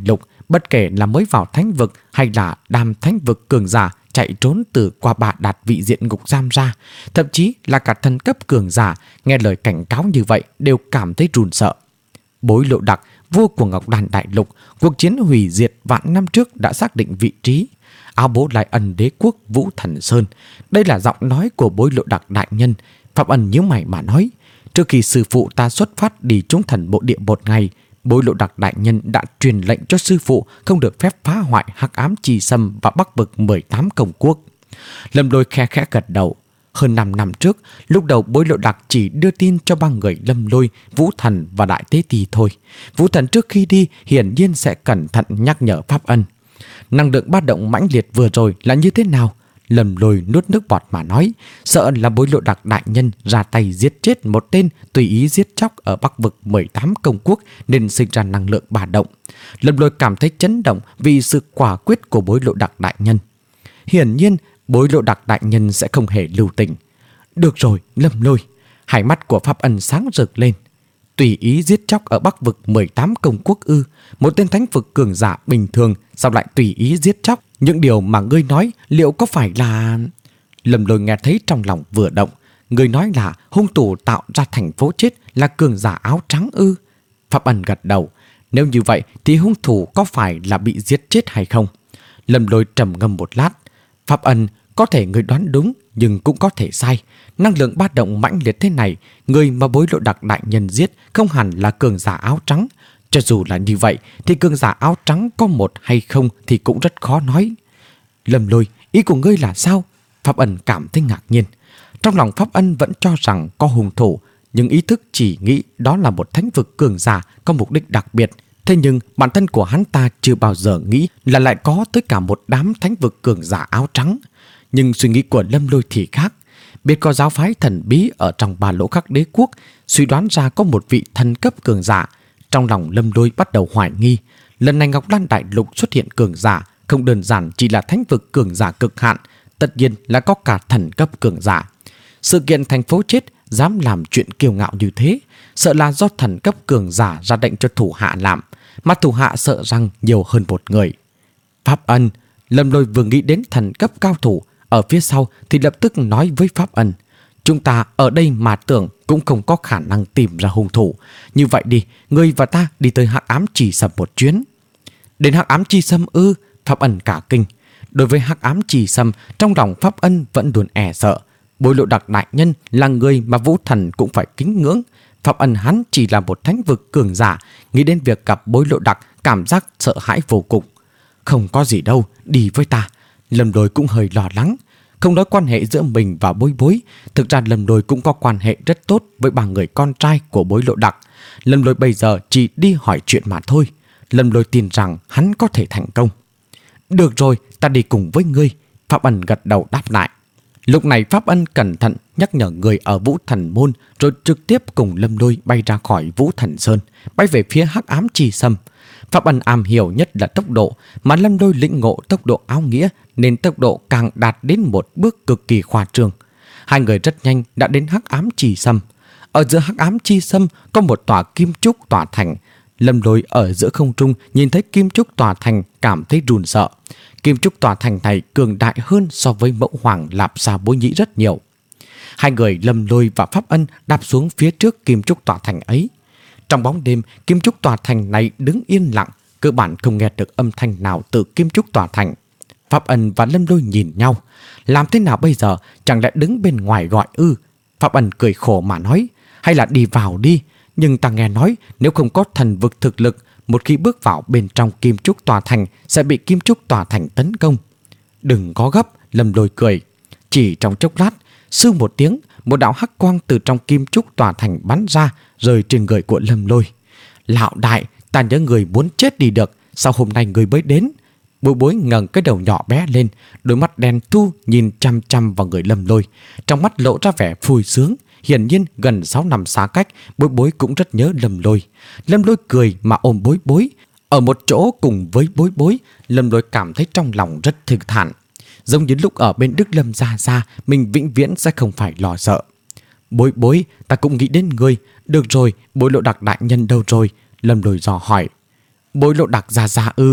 Bất kể là mới vào thánh vực hay là đam thánh vực cường giả chạy trốn từ qua bạ đạt vị diện ngục giam ra, thậm chí là cả thần cấp cường giả nghe lời cảnh cáo như vậy đều cảm thấy run sợ. Bối Lộ Đặc, vua của Ngọc Đàn Đại Lục, cuộc chiến hủy diệt vạn năm trước đã xác định vị trí. Áo bố lại ẩn đế quốc Vũ Thần Sơn. Đây là giọng nói của Bối Lộ Đặc đại nhân. Pháp Ân nhíu mày mà nói, trước khi sư phụ ta xuất phát đi trúng thần bộ địa một ngày, Bối Lộ Đặc đại nhân đã truyền lệnh cho sư phụ không được phép phá hoại Hắc Ám Chi Sâm và Bắc Vực mười tám công quốc. Lâm Lôi khe khẽ gật đầu. Hơn năm năm trước, lúc đầu Bối Lộ Đặc chỉ đưa tin cho ba người Lâm Lôi, Vũ Thần và Đại Tế Ti thôi. Vũ Thần trước khi đi hiển nhiên sẽ cẩn thận nhắc nhở Pháp Ân. Năng lượng ba động mãnh liệt vừa rồi là như thế nào? Lâm Lôi nuốt nước bọt mà nói, sợ là Bối Lộ Đặc đại nhân ra tay giết chết một tên tùy ý giết chóc ở Bắc Vực mười tám công quốc nên sinh ra năng lượng ba động. Lâm Lôi cảm thấy chấn động vì sự quả quyết của Bối Lộ Đặc đại nhân. Hiển nhiên Bối Lộ Đặc đại nhân sẽ không hề lưu tình. Được rồi, Lâm Lôi. Hai mắt của Pháp Ân sáng rực lên. Tùy ý giết chóc ở Bắc Vực mười tám công quốc ư? Một tên thánh vực cường giả bình thường sao lại tùy ý giết chóc? Những điều mà ngươi nói liệu có phải là... Lâm Lôi nghe thấy trong lòng vừa động. Ngươi nói là hung thủ tạo ra thành phố chết là cường giả áo trắng ư? Pháp Ân gật đầu. Nếu như vậy thì hung thủ có phải là bị giết chết hay không? Lâm Lôi trầm ngâm một lát. Pháp Ân, có thể người đoán đúng nhưng cũng có thể sai. Năng lượng ba động mãnh liệt thế này, người mà Bối Lộ Đặc đại nhân giết không hẳn là cường giả áo trắng. Cho dù là như vậy thì cường giả áo trắng có một hay không thì cũng rất khó nói. Lâm Lôi, ý của ngươi là sao? Pháp Ân cảm thấy ngạc nhiên. Trong lòng Pháp Ân vẫn cho rằng có hung thủ, nhưng ý thức chỉ nghĩ đó là một thánh vực cường giả có mục đích đặc biệt. Thế nhưng bản thân của hắn ta chưa bao giờ nghĩ là lại có tới cả một đám thánh vực cường giả áo trắng. Nhưng suy nghĩ của Lâm Lôi thì khác. Biết có giáo phái thần bí ở trong ba lỗ khắc đế quốc, suy đoán ra có một vị thần cấp cường giả. Trong lòng Lâm Lôi bắt đầu hoài nghi. Lần này Ngọc Lan Đại Lục xuất hiện cường giả không đơn giản chỉ là thánh vực cường giả cực hạn, tất nhiên là có cả thần cấp cường giả. Sự kiện thành phố chết dám làm chuyện kiêu ngạo như thế, sợ là do thần cấp cường giả ra lệnh cho thủ hạ làm, mà thủ hạ sợ rằng nhiều hơn một người. Pháp Ân, Lâm Lôi vừa nghĩ đến thần cấp cao thủ ở phía sau thì lập tức nói với Pháp Ân, chúng ta ở đây mà tưởng cũng không có khả năng tìm ra hung thủ. Như vậy đi, ngươi và ta đi tới Hắc Ám Chi Sâm một chuyến. Đến Hắc Ám Chi Sâm ư? Pháp Ân cả kinh. Đối với Hắc Ám Chi Sâm, trong lòng Pháp Ân vẫn luôn e sợ. Bối Lộ Đặc đại nhân là người mà Vũ Thần cũng phải kính ngưỡng. Pháp Ân hắn chỉ là một thánh vực cường giả, nghĩ đến việc gặp Bối Lộ Đặc cảm giác sợ hãi vô cùng. Không có gì đâu, đi với ta. Lâm Lôi cũng hơi lo lắng. Không nói quan hệ giữa mình và Bối Bối, thực ra Lâm Lôi cũng có quan hệ rất tốt với ba người con trai của Bối Lộ Đặc. Lâm Lôi bây giờ chỉ đi hỏi chuyện mà thôi. Lâm Lôi tin rằng hắn có thể thành công. Được rồi, ta đi cùng với ngươi. Pháp Ân gật đầu đáp lại. Lúc này Pháp Ân cẩn thận nhắc nhở người ở Vũ Thần Môn, rồi trực tiếp cùng Lâm Lôi bay ra khỏi Vũ Thần Sơn, bay về phía Hắc Ám Chi Sâm. Pháp Ân am hiểu nhất là tốc độ, mà Lâm Lôi lĩnh ngộ tốc độ áo nghĩa nên tốc độ càng đạt đến một bước cực kỳ khoa trương. Hai người rất nhanh đã đến Hắc Ám Chi Sâm. Ở giữa Hắc Ám Chi Sâm có một tòa kim trúc tòa thành. Lâm Lôi ở giữa không trung nhìn thấy kim trúc tòa thành cảm thấy run sợ. Kim trúc tòa thành này cường đại hơn so với mẫu hoàng Lạp Sa Bối Nhĩ rất nhiều. Hai người Lâm Lôi và Pháp Ân đạp xuống phía trước kim trúc tòa thành ấy. Trong bóng đêm, kim trúc tòa thành này đứng yên lặng, cơ bản không nghe được âm thanh nào từ kim trúc tòa thành. Pháp Ân và Lâm Lôi nhìn nhau. Làm thế nào bây giờ? Chẳng lẽ đứng bên ngoài gọi ư? Pháp Ân cười khổ mà nói, hay là đi vào đi. Nhưng ta nghe nói nếu không có thần vực thực lực, một khi bước vào bên trong kim trúc tòa thành sẽ bị kim trúc tòa thành tấn công. Đừng có gấp, Lâm Lôi cười. Chỉ trong chốc lát, sư một tiếng, một đạo hắc quang từ trong kim trúc tòa thành bắn ra, rơi trên người của Lâm Lôi. Lão đại, ta nhớ người muốn chết đi được, sao hôm nay người mới đến? Bối Bối ngẩng cái đầu nhỏ bé lên, đôi mắt đen thu nhìn chăm chăm vào người Lâm Lôi, trong mắt lộ ra vẻ vui sướng. Hiển nhiên gần sáu năm xa cách, Bối Bối cũng rất nhớ Lâm Lôi. Lâm Lôi cười mà ôm Bối Bối. Ở một chỗ cùng với Bối Bối, Lâm Lôi cảm thấy trong lòng rất thư thản. Giống như lúc ở bên Đức Lâm Gia Gia, mình vĩnh viễn sẽ không phải lo sợ. Bối Bối, ta cũng nghĩ đến ngươi. Được rồi, Bối Lộ Đặc đại nhân đâu rồi? Lâm Lôi dò hỏi. Bối Lộ Đặc Gia Gia ư?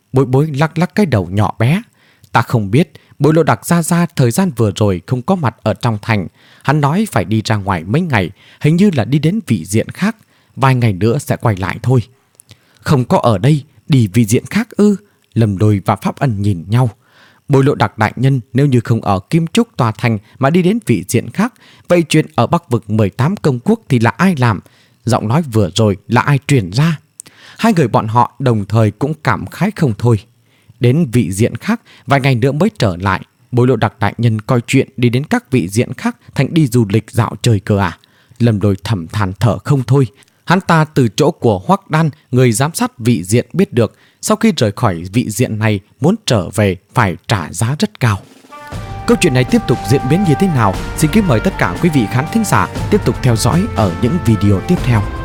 Bối Bối lắc lắc cái đầu nhỏ bé. Ta không biết, Bối Lộ Đặc ra ra thời gian vừa rồi không có mặt ở trong thành. Hắn nói phải đi ra ngoài mấy ngày, hình như là đi đến vị diện khác. Vài ngày nữa sẽ quay lại thôi. Không có ở đây, đi vị diện khác ư? Lâm Lôi và Pháp Ân nhìn nhau. Bối Lộ Đặc đại nhân nếu như không ở Kim Trúc tòa thành mà đi đến vị diện khác, vậy chuyện ở Bắc vực mười tám công quốc thì là ai làm? Giọng nói vừa rồi là ai truyền ra? Hai người bọn họ đồng thời cũng cảm khái không thôi. Đến vị diện khác vài ngày nữa mới trở lại. Bối Lộ Đặc đại nhân coi chuyện đi đến các vị diện khác thành đi du lịch dạo chơi cơ à? Lâm Lôi thầm than thở không thôi. Hắn ta từ chỗ của Hoắc Đan, người giám sát vị diện biết được, sau khi rời khỏi vị diện này muốn trở về phải trả giá rất cao. Câu chuyện này tiếp tục diễn biến như thế nào? Xin kính mời tất cả quý vị khán thính giả tiếp tục theo dõi ở những video tiếp theo.